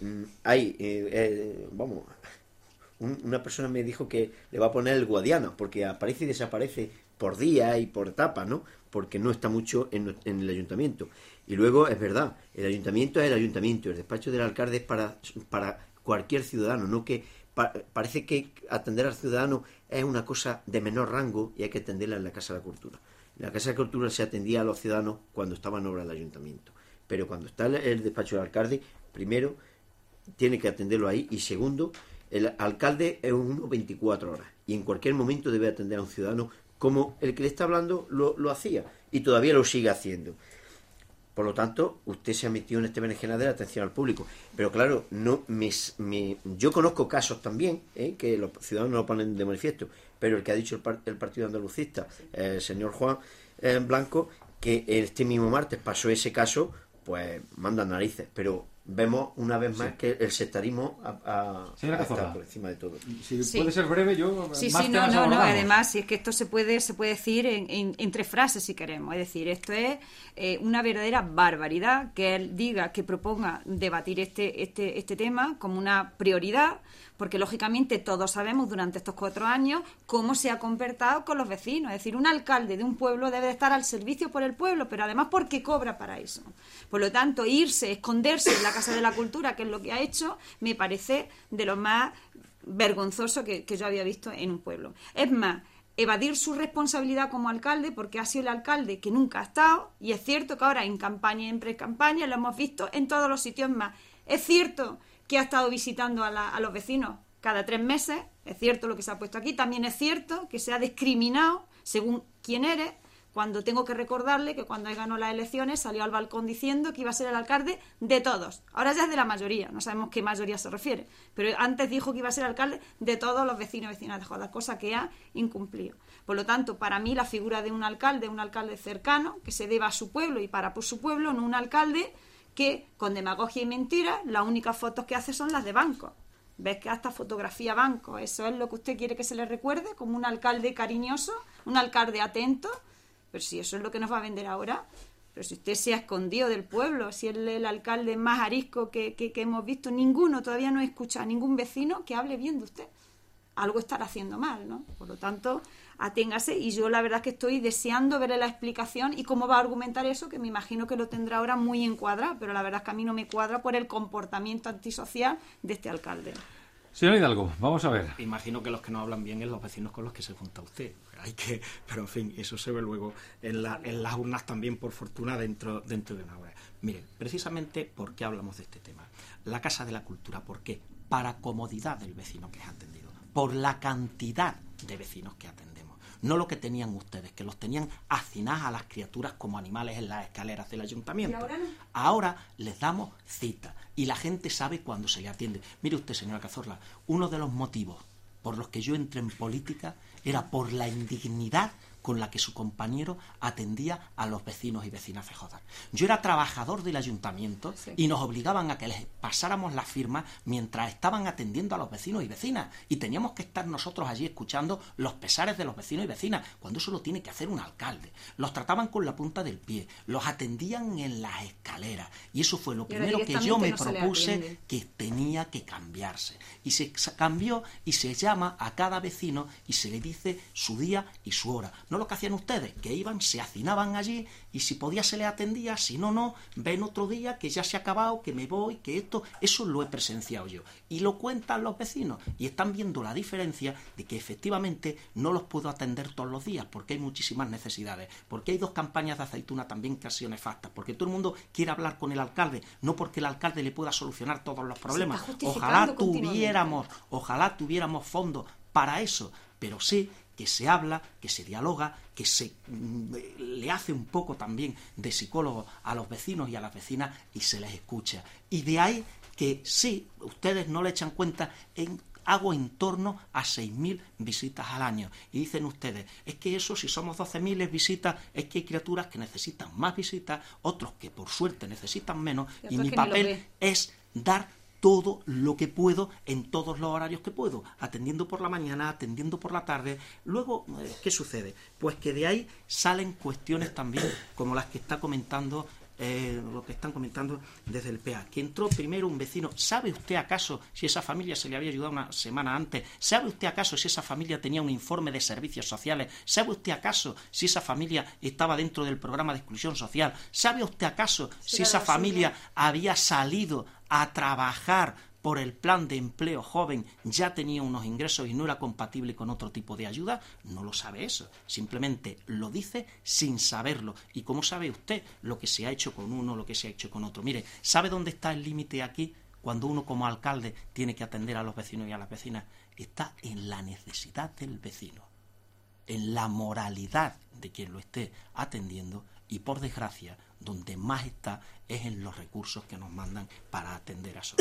una persona me dijo que le va a poner el Guadiana, porque aparece y desaparece por día y por etapas, ¿no? Porque no está mucho en el ayuntamiento. Y luego, es verdad, el ayuntamiento es el ayuntamiento, el despacho del alcalde es para cualquier ciudadano, no que parece que atender al ciudadano es una cosa de menor rango y hay que atenderla en la Casa de la Cultura. En la Casa de la Cultura se atendía a los ciudadanos cuando estaba en obra el ayuntamiento, pero cuando está el despacho del alcalde, primero tiene que atenderlo ahí, y segundo, el alcalde es uno 24 horas y en cualquier momento debe atender a un ciudadano como el que le está hablando lo hacía y todavía lo sigue haciendo. Por lo tanto, usted se ha metido en este berenjenal de la atención al público. Pero claro, yo conozco casos también, que los ciudadanos lo ponen de manifiesto, pero el que ha dicho el Partido Andalucista, el señor Juan Blanco, que este mismo martes pasó ese caso, pues manda narices. Pero vemos una vez más que el sectarismo está por encima de todo. Si puede ser breve, yo... No, además, si es que esto se puede decir en 3 frases, si queremos. Es decir, esto es una verdadera barbaridad que él diga, que proponga debatir este tema como una prioridad, porque lógicamente todos sabemos durante estos 4 años cómo se ha comportado con los vecinos. Es decir, un alcalde de un pueblo debe de estar al servicio por el pueblo, pero además porque cobra para eso. Por lo tanto, esconderse en la Casa de la Cultura, que es lo que ha hecho, me parece de lo más vergonzoso que yo había visto en un pueblo. Es más, evadir su responsabilidad como alcalde, porque ha sido el alcalde que nunca ha estado, y es cierto que ahora en campaña y en pre-campaña lo hemos visto en todos los sitios más. Es cierto que ha estado visitando a los vecinos cada 3 meses, es cierto lo que se ha puesto aquí, también es cierto que se ha discriminado según quién eres, cuando tengo que recordarle que cuando él ganó las elecciones salió al balcón diciendo que iba a ser el alcalde de todos. Ahora ya es de la mayoría, no sabemos qué mayoría se refiere, pero antes dijo que iba a ser alcalde de todos los vecinos y vecinas de Jodar, cosa que ha incumplido. Por lo tanto, para mí la figura de un alcalde cercano, que se deba a su pueblo y para por su pueblo, no un alcalde que con demagogia y mentira las únicas fotos que hace son las de bancos. ¿Ves que hasta fotografía banco? ¿Eso es lo que usted quiere que se le recuerde? ¿Como un alcalde cariñoso? ¿Un alcalde atento? Pero si eso es lo que nos va a vender ahora. Pero si usted se ha escondido del pueblo, si es el alcalde más arisco que hemos visto, todavía no he escuchado a ningún vecino que hable bien de usted. Algo estará haciendo mal, ¿no? Por lo tanto, aténgase, y yo la verdad es que estoy deseando verle la explicación y cómo va a argumentar eso, que me imagino que lo tendrá ahora muy encuadrado, pero la verdad es que a mí no me cuadra por el comportamiento antisocial de este alcalde. Señor Hidalgo, vamos a ver. Imagino que los que no hablan bien es los vecinos con los que se junta usted. Pero en fin, eso se ve luego en las urnas también, por fortuna, dentro de una hora. Miren, precisamente, ¿por qué hablamos de este tema? La Casa de la Cultura, ¿por qué? Para comodidad del vecino que es atendido, por la cantidad de vecinos que atendemos. No lo que tenían ustedes, que los tenían hacinadas a las criaturas como animales en las escaleras del ayuntamiento. Ahora no. Ahora les damos cita y la gente sabe cuándo se le atiende. Mire usted, señora Cazorla, uno de los motivos por los que yo entré en política era por la indignidad con la que su compañero atendía a los vecinos y vecinas de Jodar. Yo era trabajador del ayuntamiento, sí, y nos obligaban a que les pasáramos las firmas mientras estaban atendiendo a los vecinos y vecinas, y teníamos que estar nosotros allí escuchando los pesares de los vecinos y vecinas, cuando eso lo tiene que hacer un alcalde. Los trataban con la punta del pie, los atendían en las escaleras, y eso fue lo primero que yo me propuse que tenía que cambiarse. Y se cambió, y se llama a cada vecino y se le dice su día y su hora. No lo que hacían ustedes, que iban, se hacinaban allí, y si podía se les atendía, si no, no, ven otro día, que ya se ha acabado, que me voy, que esto, eso lo he presenciado yo. Y lo cuentan los vecinos, y están viendo la diferencia de que efectivamente no los puedo atender todos los días, porque hay muchísimas necesidades, porque hay 2 campañas de aceituna también que han sido nefastas, porque todo el mundo quiere hablar con el alcalde, no porque el alcalde le pueda solucionar todos los problemas. Ojalá tuviéramos fondos para eso, pero sí que se habla, que se dialoga, que se le hace un poco también de psicólogo a los vecinos y a las vecinas y se les escucha. Y de ahí que sí, ustedes no le echan cuenta, hago en torno a 6.000 visitas al año. Y dicen ustedes, es que eso, si somos 12.000 visitas, es que hay criaturas que necesitan más visitas, otros que por suerte necesitan menos, y mi papel es dar todo lo que puedo en todos los horarios que puedo, atendiendo por la mañana, atendiendo por la tarde. Luego, ¿qué sucede? Pues que de ahí salen cuestiones también como las que está comentando lo que están comentando desde el PA, que entró primero un vecino. ¿Sabe usted acaso si esa familia se le había ayudado una semana antes? ¿Sabe usted acaso si esa familia tenía un informe de servicios sociales? ¿Sabe usted acaso si esa familia estaba dentro del programa de exclusión social? ¿Sabe usted acaso si esa familia había salido a trabajar por el plan de empleo joven, ya tenía unos ingresos y no era compatible con otro tipo de ayuda? No lo sabe eso, simplemente lo dice sin saberlo. ¿Y cómo sabe usted lo que se ha hecho con uno, lo que se ha hecho con otro? Mire, ¿sabe dónde está el límite aquí? Cuando uno como alcalde tiene que atender a los vecinos y a las vecinas, está en la necesidad del vecino, en la moralidad de quien lo esté atendiendo, y por desgracia, donde más está es en los recursos que nos mandan para atender a eso.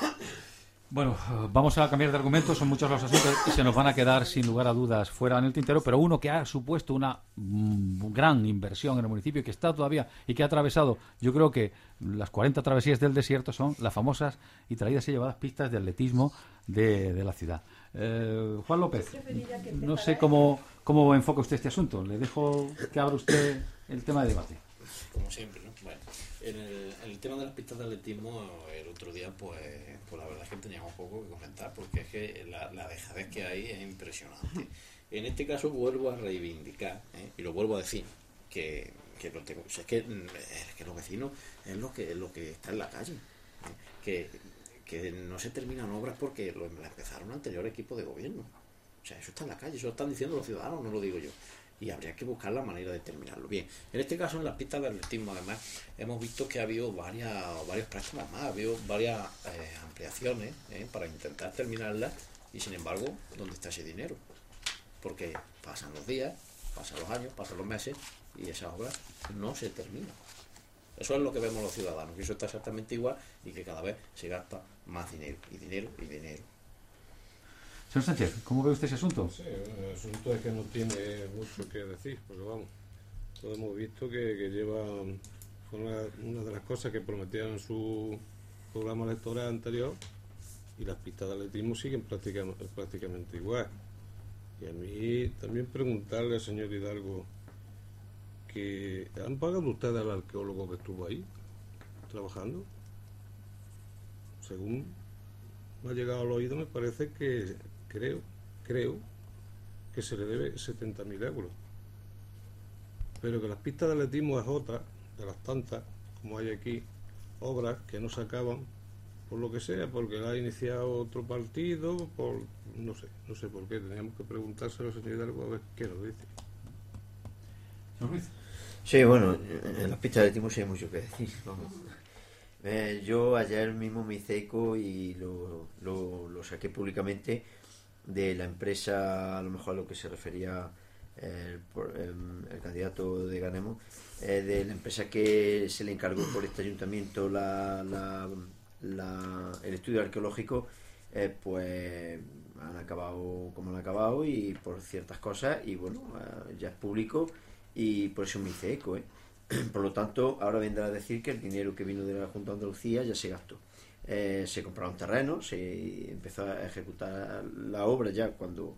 Bueno, vamos a cambiar de argumento, son muchos los asuntos y se nos van a quedar sin lugar a dudas fuera en el tintero, pero uno que ha supuesto una gran inversión en el municipio y que está todavía y que ha atravesado, yo creo que las 40 travesías del desierto, son las famosas y traídas y llevadas pistas de atletismo de la ciudad. Juan López, no sé cómo enfoca usted este asunto, le dejo que abra usted el tema de debate. Como siempre, ¿no? Bueno, en el tema de las pistas de atletismo, el otro día, pues la verdad es que teníamos poco que comentar, porque es que la dejadez que hay es impresionante. En este caso vuelvo a reivindicar, y lo vuelvo a decir, que lo tengo, o sea, es que los vecinos es lo que está en la calle, que no se terminan obras porque lo empezaron el anterior equipo de gobierno. O sea, eso está en la calle, eso lo están diciendo los ciudadanos, no lo digo yo. Y habría que buscar la manera de terminarlo. Bien, en este caso en las pistas de atletismo, además, hemos visto que ha habido varios préstamos más, ha habido varias ampliaciones para intentar terminarlas, y sin embargo, ¿dónde está ese dinero? Porque pasan los días, pasan los años, pasan los meses, y esas obras no se terminan. Eso es lo que vemos los ciudadanos, que eso está exactamente igual, y que cada vez se gasta más dinero, y dinero, y dinero. Señor Sánchez, ¿cómo ve usted ese asunto? Sí, el asunto es que no tiene mucho que decir, porque vamos, todos hemos visto que lleva, fue una de las cosas que prometían en su programa electoral anterior, y las pistas de atletismo siguen prácticamente igual. Y a mí también preguntarle al señor Hidalgo, que ¿han pagado ustedes al arqueólogo que estuvo ahí trabajando? Según me ha llegado al oído, me parece que creo que se le debe 70.000 euros, pero que las pistas de atletismo es otra de las tantas, como hay aquí, obras que no se acaban por lo que sea, porque la ha iniciado otro partido, por no sé por qué. Teníamos que preguntárselo al señor Hidalgo a ver qué nos dice. Señor Ruiz. Sí, bueno, en las pistas de atletismo sí hay mucho que decir, vamos. Yo ayer mismo me hice eco y lo saqué públicamente de la empresa, a lo mejor a lo que se refería el candidato de Ganemos, de la empresa que se le encargó por este ayuntamiento el estudio arqueológico, pues han acabado como han acabado, y por ciertas cosas, y bueno, ya es público, y por eso me hice eco, Por lo tanto, ahora vendrá a decir que el dinero que vino de la Junta de Andalucía ya se gastó. Se compraron terrenos, se empezó a ejecutar la obra ya cuando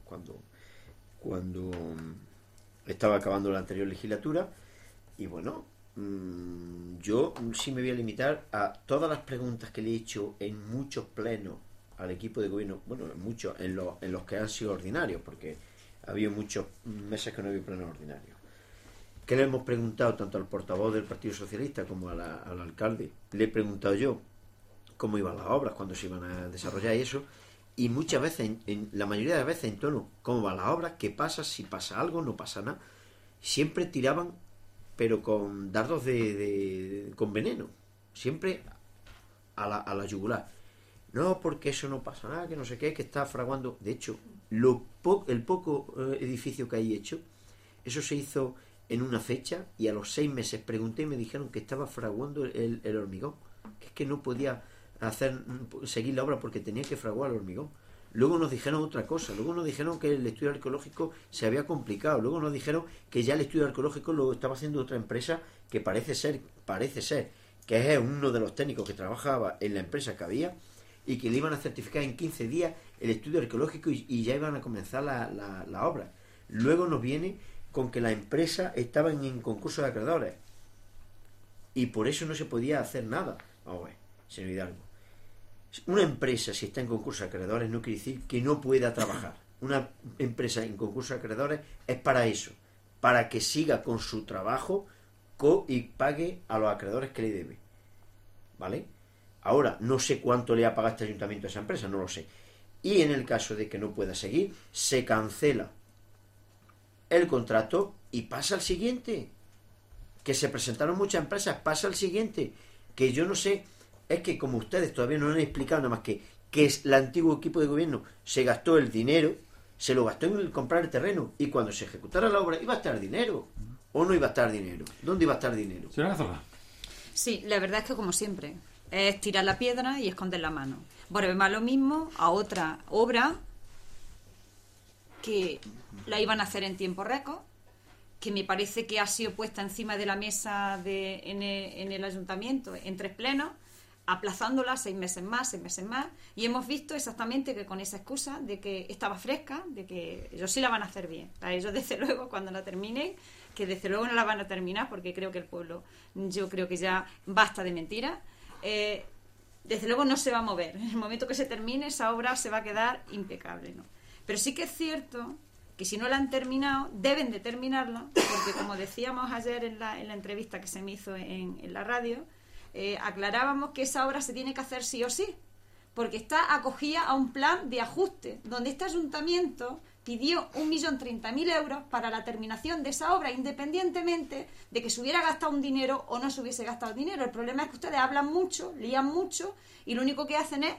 estaba acabando la anterior legislatura. Y bueno, yo sí me voy a limitar a todas las preguntas que le he hecho en muchos plenos al equipo de gobierno, bueno, en los que han sido ordinarios, porque había muchos meses que no había plenos ordinarios. ¿Qué le hemos preguntado tanto al portavoz del Partido Socialista como al alcalde? Le he preguntado yo cómo iban las obras, cuándo se iban a desarrollar y eso, y muchas veces, la mayoría de las veces en tono, ¿cómo van las obras? ¿Qué pasa? Si pasa algo, no pasa nada. Siempre tiraban, pero con dardos con veneno, siempre a la yugular. No, porque eso no pasa nada, que no sé qué, que está fraguando. De hecho, el poco edificio que hay hecho, eso se hizo en una fecha, y a los 6 meses pregunté y me dijeron que estaba fraguando el hormigón, que es que no podía seguir la obra porque tenía que fraguar el hormigón. Luego nos dijeron otra cosa, luego nos dijeron que el estudio arqueológico se había complicado, luego nos dijeron que ya el estudio arqueológico lo estaba haciendo otra empresa que parece ser que es uno de los técnicos que trabajaba en la empresa que había, y que le iban a certificar en 15 días el estudio arqueológico y ya iban a comenzar la obra. Luego nos viene con que la empresa estaba en concurso de acreedores y por eso no se podía hacer nada. Vamos a ver, señor Hidalgo, una empresa, si está en concurso de acreedores, no quiere decir que no pueda trabajar. Una empresa en concurso de acreedores es para eso, para que siga con su trabajo y pague a los acreedores que le debe, ¿vale? Ahora, no sé cuánto le ha pagado este ayuntamiento a esa empresa, no lo sé. Y en el caso de que no pueda seguir, se cancela el contrato y pasa al siguiente. Que se presentaron muchas empresas, pasa al siguiente. Que yo no sé, es que como ustedes todavía no han explicado nada más que el antiguo equipo de gobierno se gastó el dinero, se lo gastó en comprar el terreno, y cuando se ejecutara la obra iba a estar dinero, o no iba a estar dinero. ¿Dónde iba a estar dinero? Señora Cazorla. Sí, la verdad es que como siempre, es tirar la piedra y esconder la mano. Volvemos a lo mismo, a otra obra que la iban a hacer en tiempo récord, que me parece que ha sido puesta encima de la mesa en el ayuntamiento en 3 plenos, aplazándola 6 meses más, y hemos visto exactamente que con esa excusa de que estaba fresca, de que ellos sí la van a hacer bien. A ellos, desde luego, cuando la terminen, que desde luego no la van a terminar, porque creo que el pueblo, yo creo que ya basta de mentiras, desde luego no se va a mover. En el momento que se termine, esa obra se va a quedar impecable, ¿no? Pero sí que es cierto que si no la han terminado, deben de terminarla, porque como decíamos ayer en la entrevista que se me hizo en la radio, aclarábamos que esa obra se tiene que hacer sí o sí, porque está acogida a un plan de ajuste, donde este ayuntamiento pidió 1.030.000 euros para la terminación de esa obra, independientemente de que se hubiera gastado un dinero o no se hubiese gastado dinero. El problema es que ustedes hablan mucho, lían mucho, y lo único que hacen es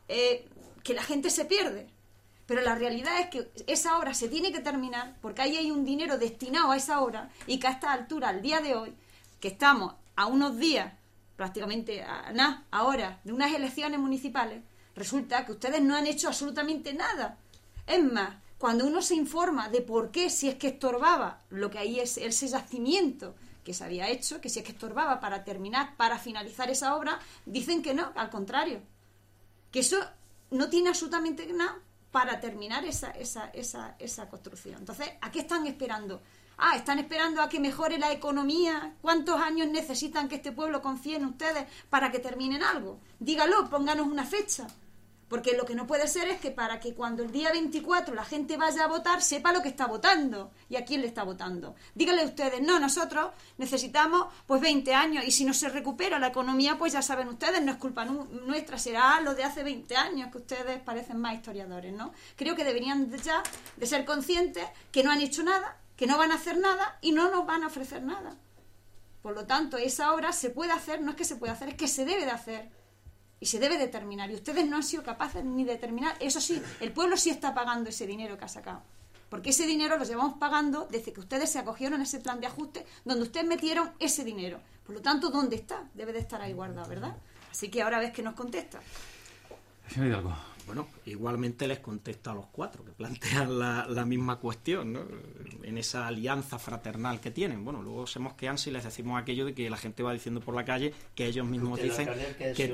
que la gente se pierde. Pero la realidad es que esa obra se tiene que terminar, porque ahí hay un dinero destinado a esa obra, y que a esta altura, al día de hoy, que estamos a unos días, prácticamente ahora, de unas elecciones municipales, resulta que ustedes no han hecho absolutamente nada. Es más, cuando uno se informa de por qué, si es que estorbaba lo que ahí es ese yacimiento que se había hecho, que si es que estorbaba para terminar, para finalizar esa obra, dicen que no, al contrario, que eso no tiene absolutamente nada para terminar esa construcción. Entonces, ¿a qué están esperando? Están esperando a que mejore la economía. ¿Cuántos años necesitan que este pueblo confíe en ustedes para que terminen algo? Dígalo, pónganos una fecha. Porque lo que no puede ser es que para que cuando el día 24 la gente vaya a votar, sepa lo que está votando y a quién le está votando. Díganle ustedes, no, nosotros necesitamos 20 años, y si no se recupera la economía, pues ya saben ustedes, no es culpa nuestra, será lo de hace 20 años, que ustedes parecen más historiadores, ¿no? Creo que deberían ya de ser conscientes que no han hecho nada, que no van a hacer nada y no nos van a ofrecer nada. Por lo tanto, esa obra se puede hacer, no es que se puede hacer, es que se debe de hacer. Y se debe determinar, y ustedes no han sido capaces ni de determinar. Eso sí, el pueblo sí está pagando ese dinero que ha sacado, porque ese dinero lo llevamos pagando desde que ustedes se acogieron a ese plan de ajuste, donde ustedes metieron ese dinero. Por lo tanto, ¿dónde está? Debe de estar ahí guardado, ¿verdad? Así que ahora ves que nos contesta. Señor Hidalgo. Bueno, igualmente les contesto a los 4 que plantean la misma cuestión, ¿no? En esa alianza fraternal que tienen. Bueno, luego se mosquean si les decimos aquello de que la gente va diciendo por la calle que ellos mismos dicen que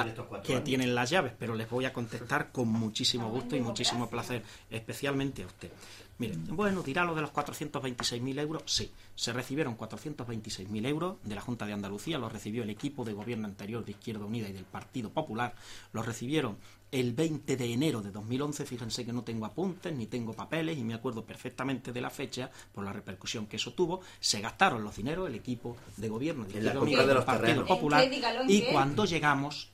tienen las llaves, pero les voy a contestar con muchísimo gusto y muchísimo placer, especialmente a usted. Miren, bueno, dirá lo de los 426.000 euros. Sí, se recibieron 426.000 euros de la Junta de Andalucía, los recibió el equipo de gobierno anterior de Izquierda Unida y del Partido Popular, los recibieron el 20 de enero de 2011, fíjense que no tengo apuntes ni tengo papeles y me acuerdo perfectamente de la fecha por la repercusión que eso tuvo. Se gastaron los dineros el equipo de gobierno de Izquierda Unida y del Partido Popular, y cuando llegamos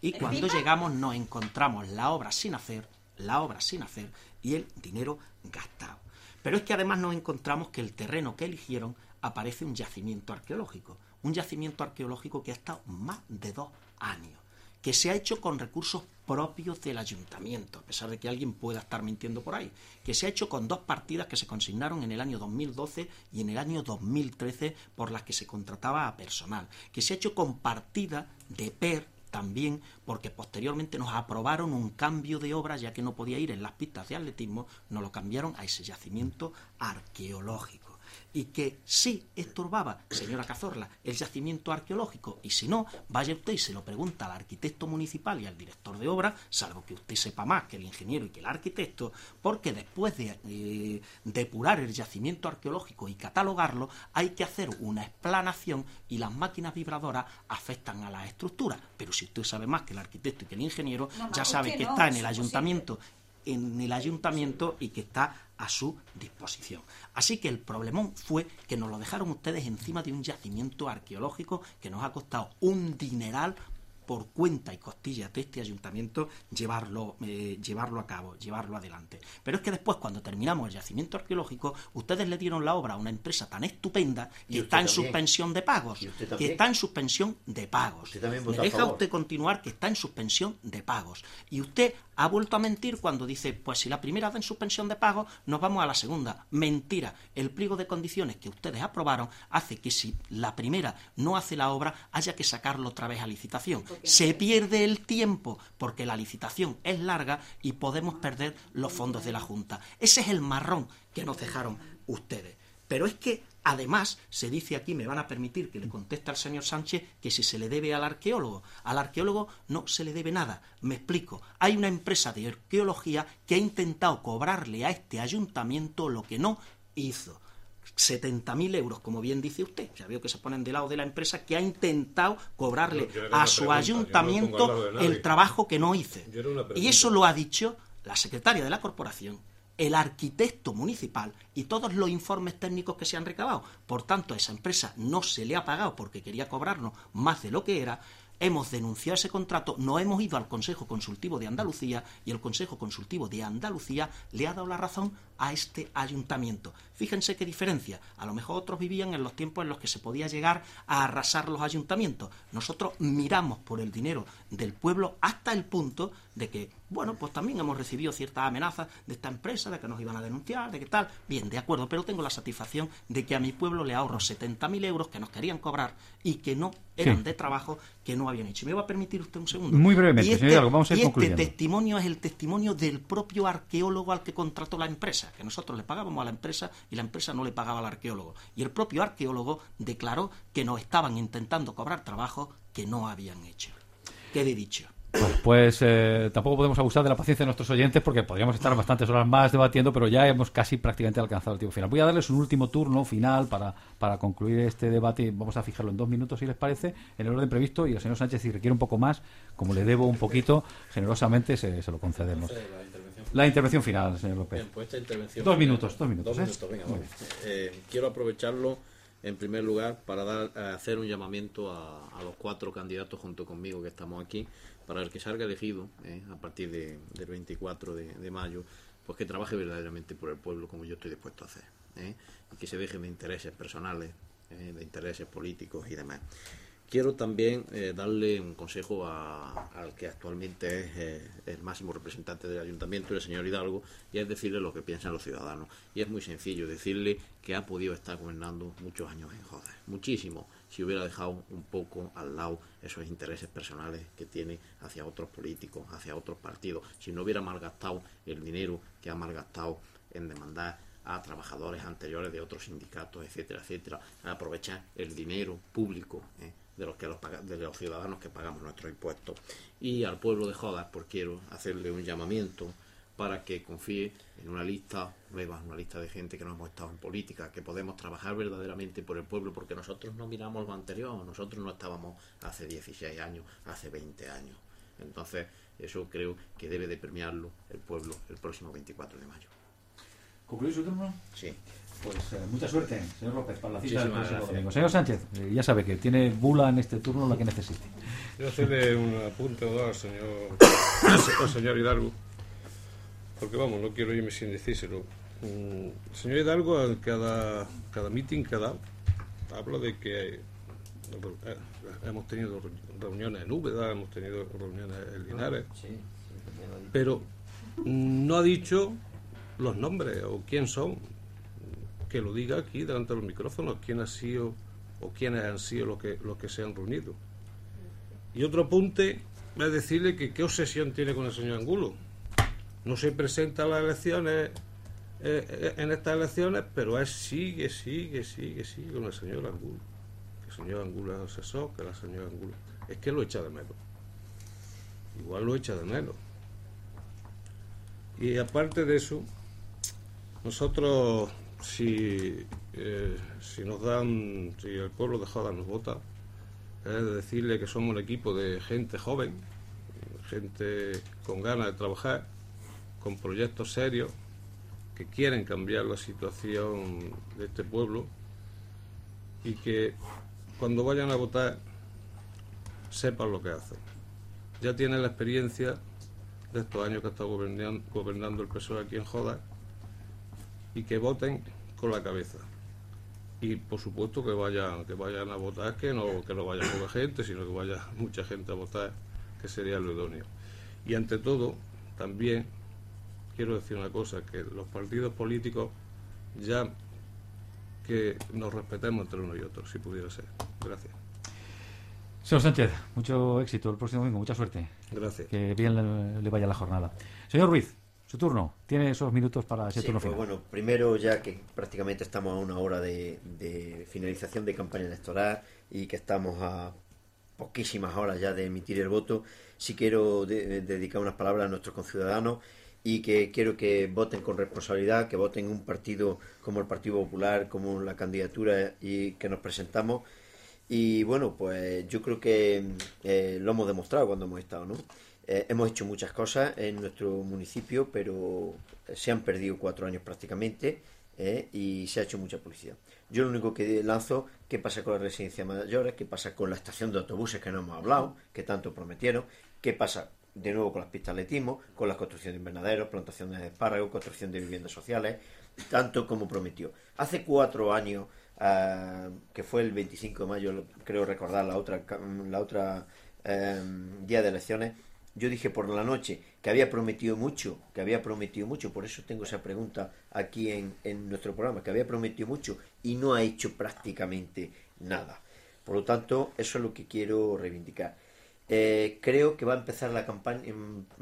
nos encontramos la obra sin hacer y el dinero gastado. Pero es que además nos encontramos que el terreno que eligieron aparece un yacimiento arqueológico que ha estado más de 2 años, que se ha hecho con recursos propios del ayuntamiento, a pesar de que alguien pueda estar mintiendo por ahí, que se ha hecho con 2 partidas que se consignaron en el año 2012 y en el año 2013 por las que se contrataba a personal, que se ha hecho con partida de PER también, porque posteriormente nos aprobaron un cambio de obra, ya que no podía ir en las pistas de atletismo, nos lo cambiaron a ese yacimiento arqueológico. y que sí estorbaba, señora Cazorla, el yacimiento arqueológico, y si no, vaya usted y se lo pregunta al arquitecto municipal y al director de obra, salvo que usted sepa más que el ingeniero y que el arquitecto, porque después de depurar el yacimiento arqueológico y catalogarlo, hay que hacer una explanación y las máquinas vibradoras afectan a la estructura. Pero si usted sabe más que el arquitecto y que el ingeniero, ya sabe que está en el ayuntamiento y que está a su disposición. Así que el problemón fue que nos lo dejaron ustedes encima de un yacimiento arqueológico que nos ha costado un dineral por cuenta y costillas de este ayuntamiento llevarlo a cabo, llevarlo adelante. Pero es que después, cuando terminamos el yacimiento arqueológico, ustedes le dieron la obra a una empresa tan estupenda que está en suspensión de pagos. Que está en suspensión de pagos. ¿Me deja usted continuar? Que está en suspensión de pagos. Y usted ha vuelto a mentir cuando dice, pues si la primera está en suspensión de pagos, nos vamos a la segunda. Mentira. El pliego de condiciones que ustedes aprobaron hace que si la primera no hace la obra, haya que sacarlo otra vez a licitación. Se pierde el tiempo porque la licitación es larga y podemos perder los fondos de la Junta. Ese es el marrón que nos dejaron ustedes. Pero es que, además, se dice aquí, me van a permitir que le conteste al señor Sánchez, que si se le debe al arqueólogo no se le debe nada. Me explico. Hay una empresa de arqueología que ha intentado cobrarle a este ayuntamiento lo que no hizo. 70.000 euros, como bien dice usted. Ya veo que se ponen de lado de la empresa que ha intentado cobrarle a su ayuntamiento el trabajo que no hice. Y eso lo ha dicho la secretaria de la corporación, el arquitecto municipal y todos los informes técnicos que se han recabado. Por tanto, a esa empresa no se le ha pagado porque quería cobrarnos más de lo que era. Hemos denunciado ese contrato, nos hemos ido al Consejo Consultivo de Andalucía y el Consejo Consultivo de Andalucía le ha dado la razón a este ayuntamiento. Fíjense qué diferencia. A lo mejor otros vivían en los tiempos en los que se podía llegar a arrasar los ayuntamientos. Nosotros miramos por el dinero del pueblo hasta el punto de que, bueno, pues también hemos recibido ciertas amenazas de esta empresa, de que nos iban a denunciar, de que tal. Bien, de acuerdo, pero tengo la satisfacción de que a mi pueblo le ahorro 70.000 euros que nos querían cobrar y que no eran de trabajo que no habían hecho. ¿Me va a permitir usted un segundo? Muy brevemente, señor Hidalgo, vamos a ir concluyendo. Este testimonio es el testimonio del propio arqueólogo al que contrató la empresa, que nosotros le pagábamos a la empresa y la empresa no le pagaba al arqueólogo. Y el propio arqueólogo declaró que nos estaban intentando cobrar trabajo que no habían hecho. Quede dicho. Bueno, pues tampoco podemos abusar de la paciencia de nuestros oyentes porque podríamos estar bastantes horas más debatiendo, pero ya hemos casi prácticamente alcanzado el tiempo final. Voy a darles un último turno final para concluir este debate. Vamos a fijarlo en 2 minutos, si les parece, en el orden previsto, y el señor Sánchez, si requiere un poco más, como le debo un poquito, generosamente se lo concedemos. La intervención final, señor López. Bien, pues esta intervención 2 minutos. 2 minutos, venga, vamos. Quiero aprovecharlo en primer lugar para hacer un llamamiento a los 4 candidatos junto conmigo que estamos aquí, para el que salga elegido a partir del 24 de mayo, pues que trabaje verdaderamente por el pueblo como yo estoy dispuesto a hacer, y que se deje de intereses personales, de intereses políticos y demás. Quiero también darle un consejo al que actualmente es el máximo representante del ayuntamiento, el señor Hidalgo, y es decirle lo que piensan los ciudadanos. Y es muy sencillo, decirle que ha podido estar gobernando muchos años en jodas, muchísimo, si hubiera dejado un poco al lado esos intereses personales que tiene hacia otros políticos, hacia otros partidos, si no hubiera malgastado el dinero que ha malgastado en demandar a trabajadores anteriores de otros sindicatos, etcétera, etcétera, a aprovechar el dinero público de los ciudadanos que pagamos nuestros impuestos. Y al pueblo de Jodas, pues quiero hacerle un llamamiento para que confíe en una lista nueva, una lista de gente que no hemos estado en política, que podemos trabajar verdaderamente por el pueblo, porque nosotros no miramos lo anterior, nosotros no estábamos hace 16 años, hace 20 años. Entonces, eso creo que debe de premiarlo el pueblo el próximo 24 de mayo. ¿Concluye su turno? Sí. Pues mucha suerte, señor López, para la cita del próximo domingo. Señor Sánchez, ya sabe que tiene bula en este turno la que necesite. Yo hacerle un apunte o dos al señor Hidalgo, porque vamos, no quiero irme sin decírselo. El señor Hidalgo, en cada meeting que da, habla de que hemos tenido reuniones en Úbeda, hemos tenido reuniones en Linares, pero no ha dicho los nombres o quién son. Que lo diga aquí delante de los micrófonos quién ha sido o quiénes han sido los que se han reunido. Y otro apunte es decirle que qué obsesión tiene con el señor Angulo. No se presenta a las elecciones en estas elecciones, pero él sigue con el señor Angulo. Que el señor Angulo es asesor, que la señora Angulo... Es que lo echa de menos. Igual lo echa de menos. Y aparte de eso, nosotros, si nos dan, si el pueblo de Joda nos vota, es de decirle que somos un equipo de gente joven, gente con ganas de trabajar, con proyectos serios, que quieren cambiar la situación de este pueblo y que cuando vayan a votar sepan lo que hacen. Ya tienen la experiencia de estos años que ha estado gobernando el PSOE aquí en Joda, y que voten con la cabeza. Y por supuesto que vayan a votar, que no vaya poca gente, sino que vaya mucha gente a votar, que sería lo idóneo. Y ante todo, también quiero decir una cosa, que los partidos políticos ya que nos respetemos entre unos y otros, si pudiera ser. Gracias. Señor Sánchez, mucho éxito el próximo domingo, mucha suerte. Gracias. Que bien le vaya la jornada. Señor Ruiz, su turno. Tiene esos minutos para ese turno final. Bueno, primero, ya que prácticamente estamos a una hora de finalización de campaña electoral y que estamos a poquísimas horas ya de emitir el voto, sí quiero dedicar unas palabras a nuestros conciudadanos y que quiero que voten con responsabilidad, que voten un partido como el Partido Popular, como la candidatura y que nos presentamos. Y bueno, pues yo creo que lo hemos demostrado cuando hemos estado, ¿no? Hemos hecho muchas cosas en nuestro municipio, pero se han perdido 4 años prácticamente, y se ha hecho mucha publicidad. Yo lo único que lanzo, ¿qué pasa con las residencias mayores? ¿Qué pasa con la estación de autobuses que no hemos hablado, que tanto prometieron? ¿Qué pasa de nuevo con las pistas de atletismo, con la construcción de invernaderos, plantaciones de espárragos, construcción de viviendas sociales, tanto como prometió? Hace 4 años, que fue el 25 de mayo, creo recordar, la otra día de elecciones, yo dije por la noche que había prometido mucho, por eso tengo esa pregunta aquí en nuestro programa, que había prometido mucho y no ha hecho prácticamente nada. Por lo tanto, eso es lo que quiero reivindicar. Creo que va a empezar la campaña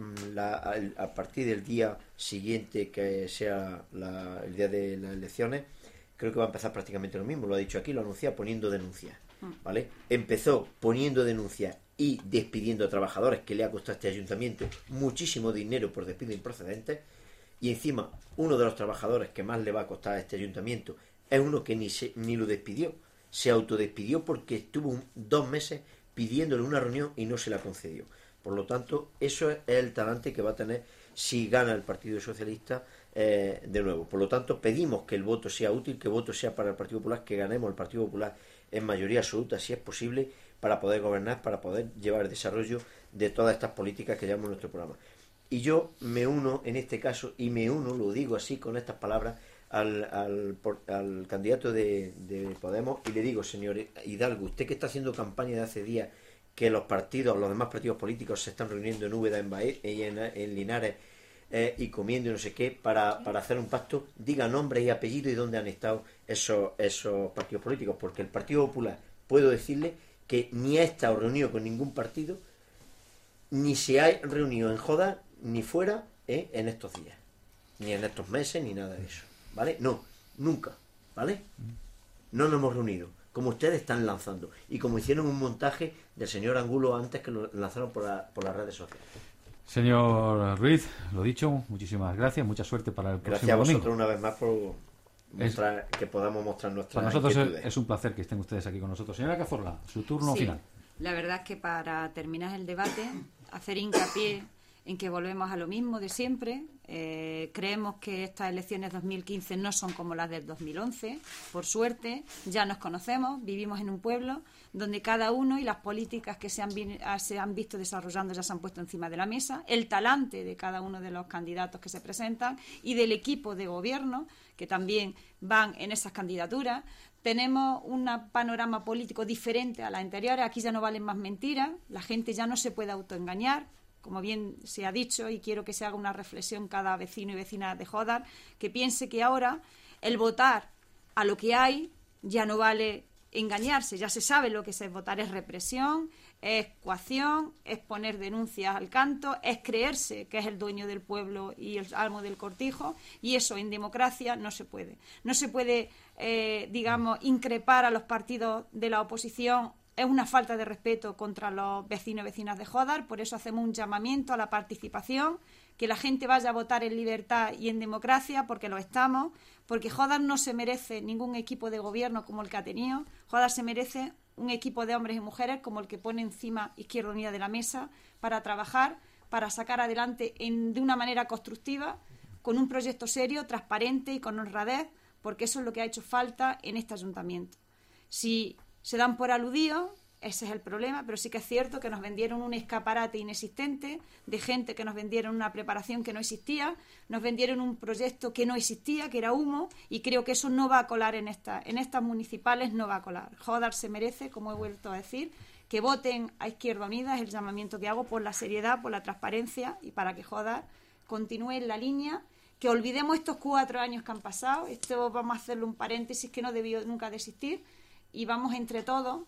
a partir del día siguiente, que sea el día de las elecciones. Creo que va a empezar prácticamente lo mismo, lo ha dicho aquí, lo anuncia poniendo denuncias, ¿vale? Empezó poniendo denuncias y despidiendo a trabajadores, que le ha costado a este ayuntamiento muchísimo dinero por despidos improcedentes, y encima uno de los trabajadores que más le va a costar a este ayuntamiento es uno que ni lo despidió, se autodespidió porque estuvo 2 meses pidiéndole una reunión y no se la concedió. Por lo tanto, eso es el talante que va a tener si gana el Partido Socialista de nuevo. Por lo tanto, pedimos que el voto sea útil, que el voto sea para el Partido Popular, que ganemos el Partido Popular en mayoría absoluta, si es posible, para poder gobernar, para poder llevar el desarrollo de todas estas políticas que llevamos en nuestro programa. Y yo me uno, en este caso, lo digo así con estas palabras, al candidato de Podemos, y le digo, señor Hidalgo, usted que está haciendo campaña de hace días, que los demás partidos políticos se están reuniendo en Úbeda, en Baez y en Linares, y comiendo y no sé qué, para hacer un pacto, diga nombre y apellido y dónde han estado esos partidos políticos, porque el Partido Popular, puedo decirle que ni ha estado reunido con ningún partido, ni se ha reunido en Joda, ni fuera, en estos días, ni en estos meses, ni nada de eso, ¿vale? No, nunca, ¿vale? No nos hemos reunido, como ustedes están lanzando, y como hicieron un montaje del señor Angulo antes, que lo lanzaron por las redes sociales. Señor Ruiz, lo dicho, muchísimas gracias, mucha suerte para el próximo domingo. Gracias a vosotros una vez más por que podamos mostrar nuestras inquietudes. Para nosotros inquietudes. es un placer que estén ustedes aquí con nosotros. Señora Cazorla, su turno final. La verdad es que para terminar el debate, hacer hincapié en que volvemos a lo mismo de siempre. Creemos que estas elecciones 2015 no son como las del 2011. Por suerte, ya nos conocemos, vivimos en un pueblo donde cada uno y las políticas que se han visto desarrollando ya se han puesto encima de la mesa, el talante de cada uno de los candidatos que se presentan y del equipo de gobierno que también van en esas candidaturas. Tenemos un panorama político diferente a las anteriores. Aquí ya no valen más mentiras, la gente ya no se puede autoengañar, como bien se ha dicho, y quiero que se haga una reflexión cada vecino y vecina de Jodar, que piense que ahora el votar a lo que hay ya no vale engañarse, ya se sabe lo que es votar, es represión, es coacción, es poner denuncias al canto, es creerse que es el dueño del pueblo y el amo del cortijo, y eso en democracia no se puede. No se puede, digamos, increpar a los partidos de la oposición. Es una falta de respeto contra los vecinos y vecinas de Jódar, por eso hacemos un llamamiento a la participación, que la gente vaya a votar en libertad y en democracia, porque lo estamos, porque Jódar no se merece ningún equipo de gobierno como el que ha tenido. Jódar se merece un equipo de hombres y mujeres como el que pone encima Izquierda Unida de la mesa para trabajar, para sacar adelante de una manera constructiva, con un proyecto serio, transparente y con honradez, porque eso es lo que ha hecho falta en este ayuntamiento. Si se dan por aludidos, ese es el problema, pero sí que es cierto que nos vendieron un escaparate inexistente, de gente que nos vendieron una preparación que no existía, nos vendieron un proyecto que no existía, que era humo, y creo que eso no va a colar en estas municipales, no va a colar. Jódar se merece, como he vuelto a decir, que voten a Izquierda Unida, es el llamamiento que hago, por la seriedad, por la transparencia, y para que Jódar continúe en la línea, que olvidemos estos 4 años que han pasado. Esto vamos a hacerle un paréntesis que no debió nunca de existir, y vamos entre todos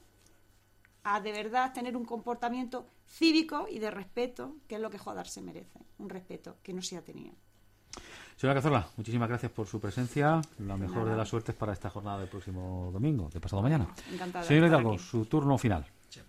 a de verdad tener un comportamiento cívico y de respeto, que es lo que Jódar se merece, un respeto que no se ha tenido. Señora Cazorla, muchísimas gracias por su presencia. La mejor de las suertes para esta jornada del próximo domingo, de pasado mañana. Encantada. Señor Hidalgo, su turno final.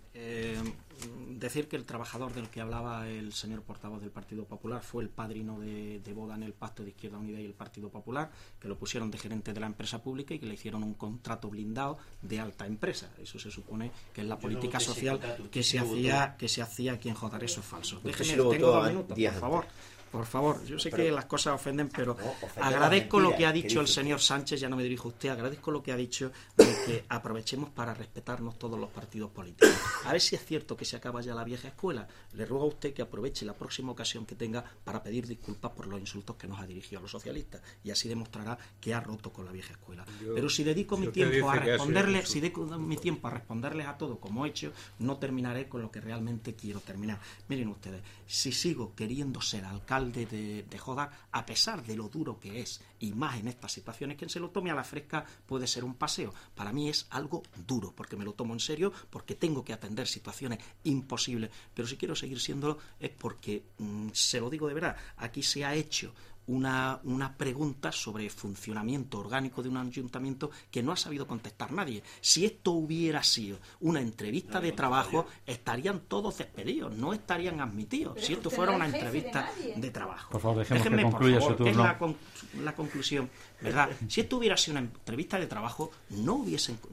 Decir que el trabajador del que hablaba el señor portavoz del Partido Popular fue el padrino de boda en el pacto de Izquierda Unida y el Partido Popular, que lo pusieron de gerente de la empresa pública y que le hicieron un contrato blindado de alta empresa. Eso se supone que es la política social que se hacía aquí en Jódar. Eso es falso. Déjeme, tengo 2 minutos, por favor. Por favor, yo sé que las cosas ofenden, pero agradezco lo que ha dicho el señor Sánchez, ya no me dirijo a usted, agradezco lo que ha dicho de que aprovechemos para respetarnos todos los partidos políticos. A ver si es cierto que se acaba ya la vieja escuela. Le ruego a usted que aproveche la próxima ocasión que tenga para pedir disculpas por los insultos que nos ha dirigido a los socialistas, y así demostrará que ha roto con la vieja escuela. Pero si dedico mi tiempo a responderles a todo como he hecho, no terminaré con lo que realmente quiero terminar. Miren ustedes, si sigo queriendo ser alcalde de Jódar, a pesar de lo duro que es, y más en estas situaciones, quien se lo tome a la fresca puede ser un paseo. Para mí es algo duro, porque me lo tomo en serio, porque tengo que atender situaciones imposibles, pero si quiero seguir siéndolo es porque, se lo digo de verdad, aquí se ha hecho una pregunta sobre funcionamiento orgánico de un ayuntamiento que no ha sabido contestar nadie. Si esto hubiera sido una entrevista de trabajo, estarían todos despedidos, no estarían admitidos. Pero si esto fuera una entrevista de trabajo. Por favor, déjenme que concluya su turno. Que es la conclusión, ¿verdad? Si esto hubiera sido una entrevista de trabajo, no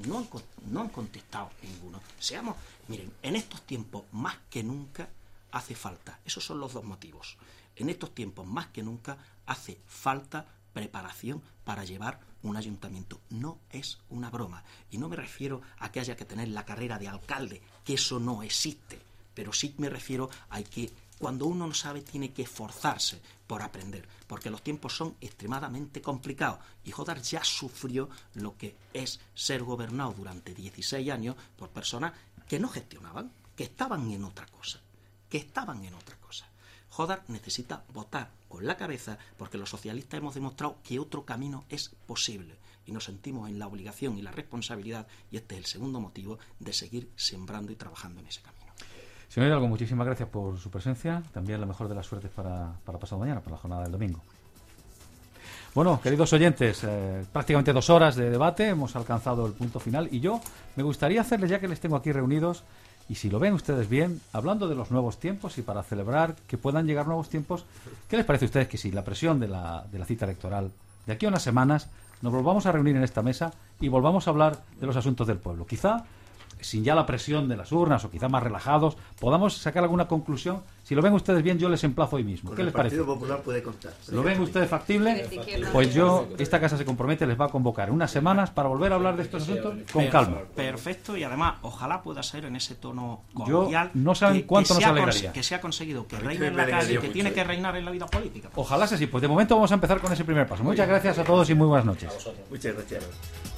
han contestado ninguno. Miren, en estos tiempos más que nunca hace falta, esos son los 2 motivos. En estos tiempos más que nunca hace falta preparación para llevar un ayuntamiento. No es una broma. Y no me refiero a que haya que tener la carrera de alcalde, que eso no existe. Pero sí me refiero a que cuando uno no sabe tiene que esforzarse por aprender, porque los tiempos son extremadamente complicados. Y Jódar ya sufrió lo que es ser gobernado durante 16 años por personas que no gestionaban, que estaban en otra cosa. Jódar necesita votar con la cabeza, porque los socialistas hemos demostrado que otro camino es posible y nos sentimos en la obligación y la responsabilidad, y este es el segundo motivo, de seguir sembrando y trabajando en ese camino. Señor Hidalgo, muchísimas gracias por su presencia. También la mejor de las suertes para pasado mañana, para la jornada del domingo. Bueno, queridos oyentes, prácticamente 2 horas de debate, hemos alcanzado el punto final, y yo me gustaría hacerles, ya que les tengo aquí reunidos, y si lo ven ustedes bien, hablando de los nuevos tiempos y para celebrar que puedan llegar nuevos tiempos, ¿qué les parece a ustedes que si la presión de la cita electoral, de aquí a unas semanas, nos volvamos a reunir en esta mesa y volvamos a hablar de los asuntos del pueblo? Quizá, sin ya la presión de las urnas, o quizá más relajados, podamos sacar alguna conclusión. Si lo ven ustedes bien, yo les emplazo hoy mismo. ¿Qué les parece? El Partido Popular puede contar. ¿Lo ven ustedes factible? Pues esta casa se compromete, les va a convocar unas semanas para volver a hablar de estos asuntos con calma. Perfecto, y además, ojalá pueda ser en ese tono cordial. No saben cuánto nos alegraría. Que se ha conseguido que reine en la calle, que tiene que reinar en la vida política. Ojalá sea así. Pues de momento vamos a empezar con ese primer paso. Muchas gracias a todos y muy buenas noches. Muchas gracias.